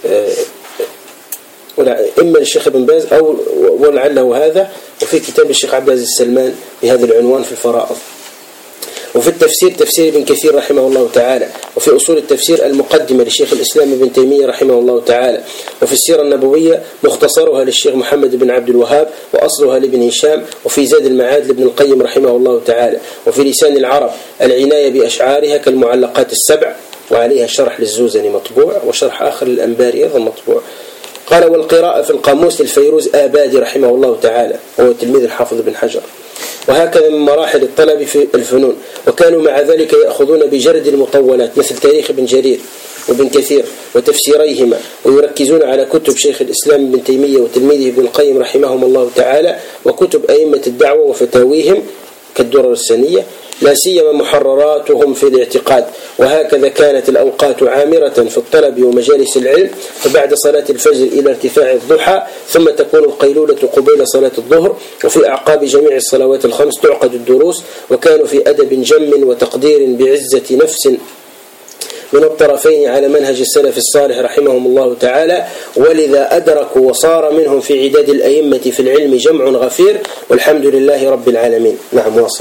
إما للشيخ ابن باز أو ولعله هذا، وفي كتاب الشيخ عبد العزيز السلمان بهذا العنوان في الفرائض. وفي التفسير تفسير ابن كثير رحمه الله تعالى. وفي أصول التفسير المقدمة لشيخ الإسلام ابن تيمية رحمه الله تعالى. وفي السيرة النبوية مختصرها للشيخ محمد بن عبد الوهاب، وأصلها لابن هشام. وفي زاد المعاد لابن القيم رحمه الله تعالى. وفي لسان العرب العناية بأشعارها كالمعلقات 7، وعليها شرح للزوزني مطبوع، وشرح آخر للأنباري أيضا مطبوع. قال: والقراءة في القاموس للفيروز آبادي رحمه الله تعالى، وهو تلميذ الحافظ بن حجر. وهكذا من مراحل الطلب في الفنون. وكانوا مع ذلك يأخذون بجرد المطولات مثل تاريخ ابن جرير وابن كثير وتفسيريهما، ويركزون على كتب شيخ الإسلام ابن تيمية وتلميذه ابن القيم رحمهم الله تعالى، وكتب أئمة الدعوة وفتاويهم كالدرر السنية، لا سيما محرراتهم في الاعتقاد. وهكذا كانت الأوقات عامرة في الطلب ومجالس العلم، فبعد صلاة الفجر إلى ارتفاع الضحى، ثم تكون القيلولة قبيل صلاة الظهر، وفي أعقاب جميع الصلوات الخمس تعقد الدروس. وكانوا في أدب جم وتقدير بعزة نفس من الطرفين على منهج السلف الصالح رحمهم الله تعالى، ولذا أدركوا وصار منهم في عداد الأئمة في العلم جمع غفير، والحمد لله رب العالمين. نعم، واصل.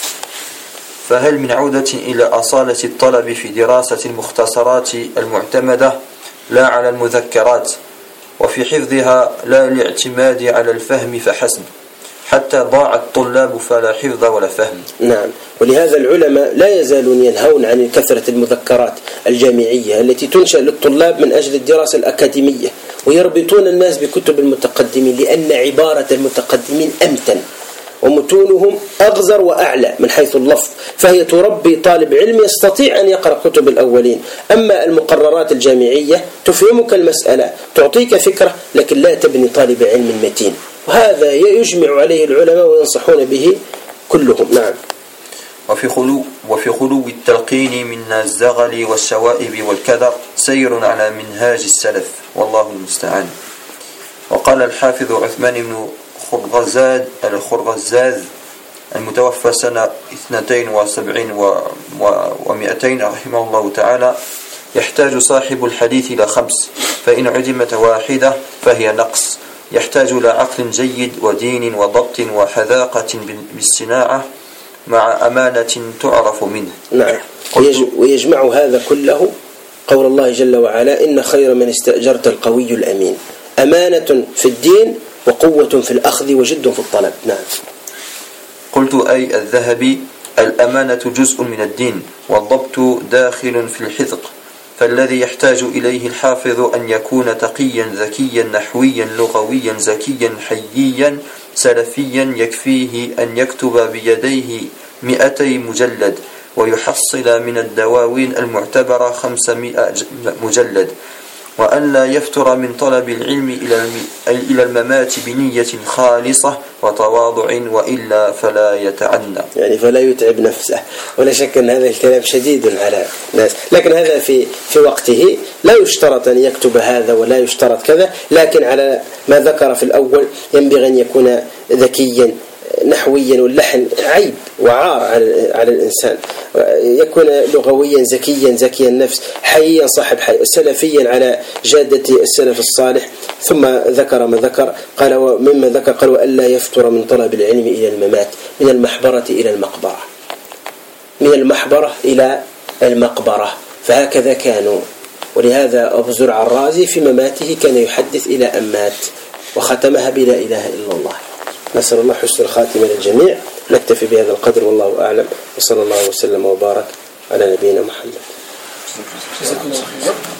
فهل من عودة إلى أصالة الطلب في دراسة المختصرات المعتمدة لا على المذكرات، وفي حفظها لا الاعتماد على الفهم فحسب، حتى ضاع الطلاب فلا حفظ ولا فهم؟ نعم، ولهذا العلماء لا يزالون ينهون عن كثرة المذكرات الجامعية التي تنشأ للطلاب من أجل الدراسة الأكاديمية، ويربطون الناس بكتب المتقدمين، لأن عبارة المتقدمين أمتن ومتونهم أغزر وأعلى من حيث اللفظ، فهي تربي طالب علم يستطيع أن يقرأ كتب الأولين. أما المقررات الجامعية تفهمك المسألة، تعطيك فكرة، لكن لا تبني طالب علم متين، وهذا يجمع عليه العلماء وينصحون به كلهم. نعم. وفي خلو التلقين من الزغل والشوائب والكدر سير على منهاج السلف، والله المستعان. وقال الحافظ عثمان بن الخرغزاز المتوفى سنة 72 و200 رحمه الله تعالى: يحتاج صاحب الحديث إلى 5، فإن عدمت واحدة فهي نقص. يحتاج إلى عقل جيد ودين وضبط وحذاقة بالصناعة مع أمانة تعرف منه. نعم. ويجمع هذا كله قول الله جل وعلا: إن خير من استأجرت القوي الأمين. أمانة في الدين وقوة في الأخذ وجد في الطلب. نعم. قلت أي الذهبي: الأمانة جزء من الدين، والضبط داخل في الحذق، فالذي يحتاج إليه الحافظ أن يكون تقيا ذكيا نحويا لغويا زكيا حييا سلفيا، يكفيه أن يكتب بيديه 200 مجلد، ويحصل من الدواوين المعتبرة 500 مجلد، وأن لا يفتر من طلب العلم إلى الممات بنية خالصة وتواضع، وإلا فلا يتعنى، يعني فلا يتعب نفسه. ولا شك أن هذا الكلام شديد على الناس، لكن هذا في وقته لا يشترط أن يكتب هذا ولا يشترط كذا، لكن على ما ذكر في الأول ينبغي أن يكون ذكيا نحويا، واللحن عيب وعار على الإنسان، يكون لغويا زكيا زكي النفس حييا صاحب حي سلفيا على جادة السلف الصالح. ثم ذكر ما ذكر، قال ومما ذكر قال: وألا يفتر من طلب العلم إلى الممات، من المحبرة إلى المقبرة، من المحبرة إلى المقبرة، فهكذا كانوا. ولهذا أبو زرع الرازي في مماته كان يحدث إلى أن مات، وختمها بلا إله إلا الله. نسأل الله حسن الخاتمة للجميع. نكتفي بهذا القدر، والله أعلم، وصلى الله وسلم وبارك على نبينا محمد.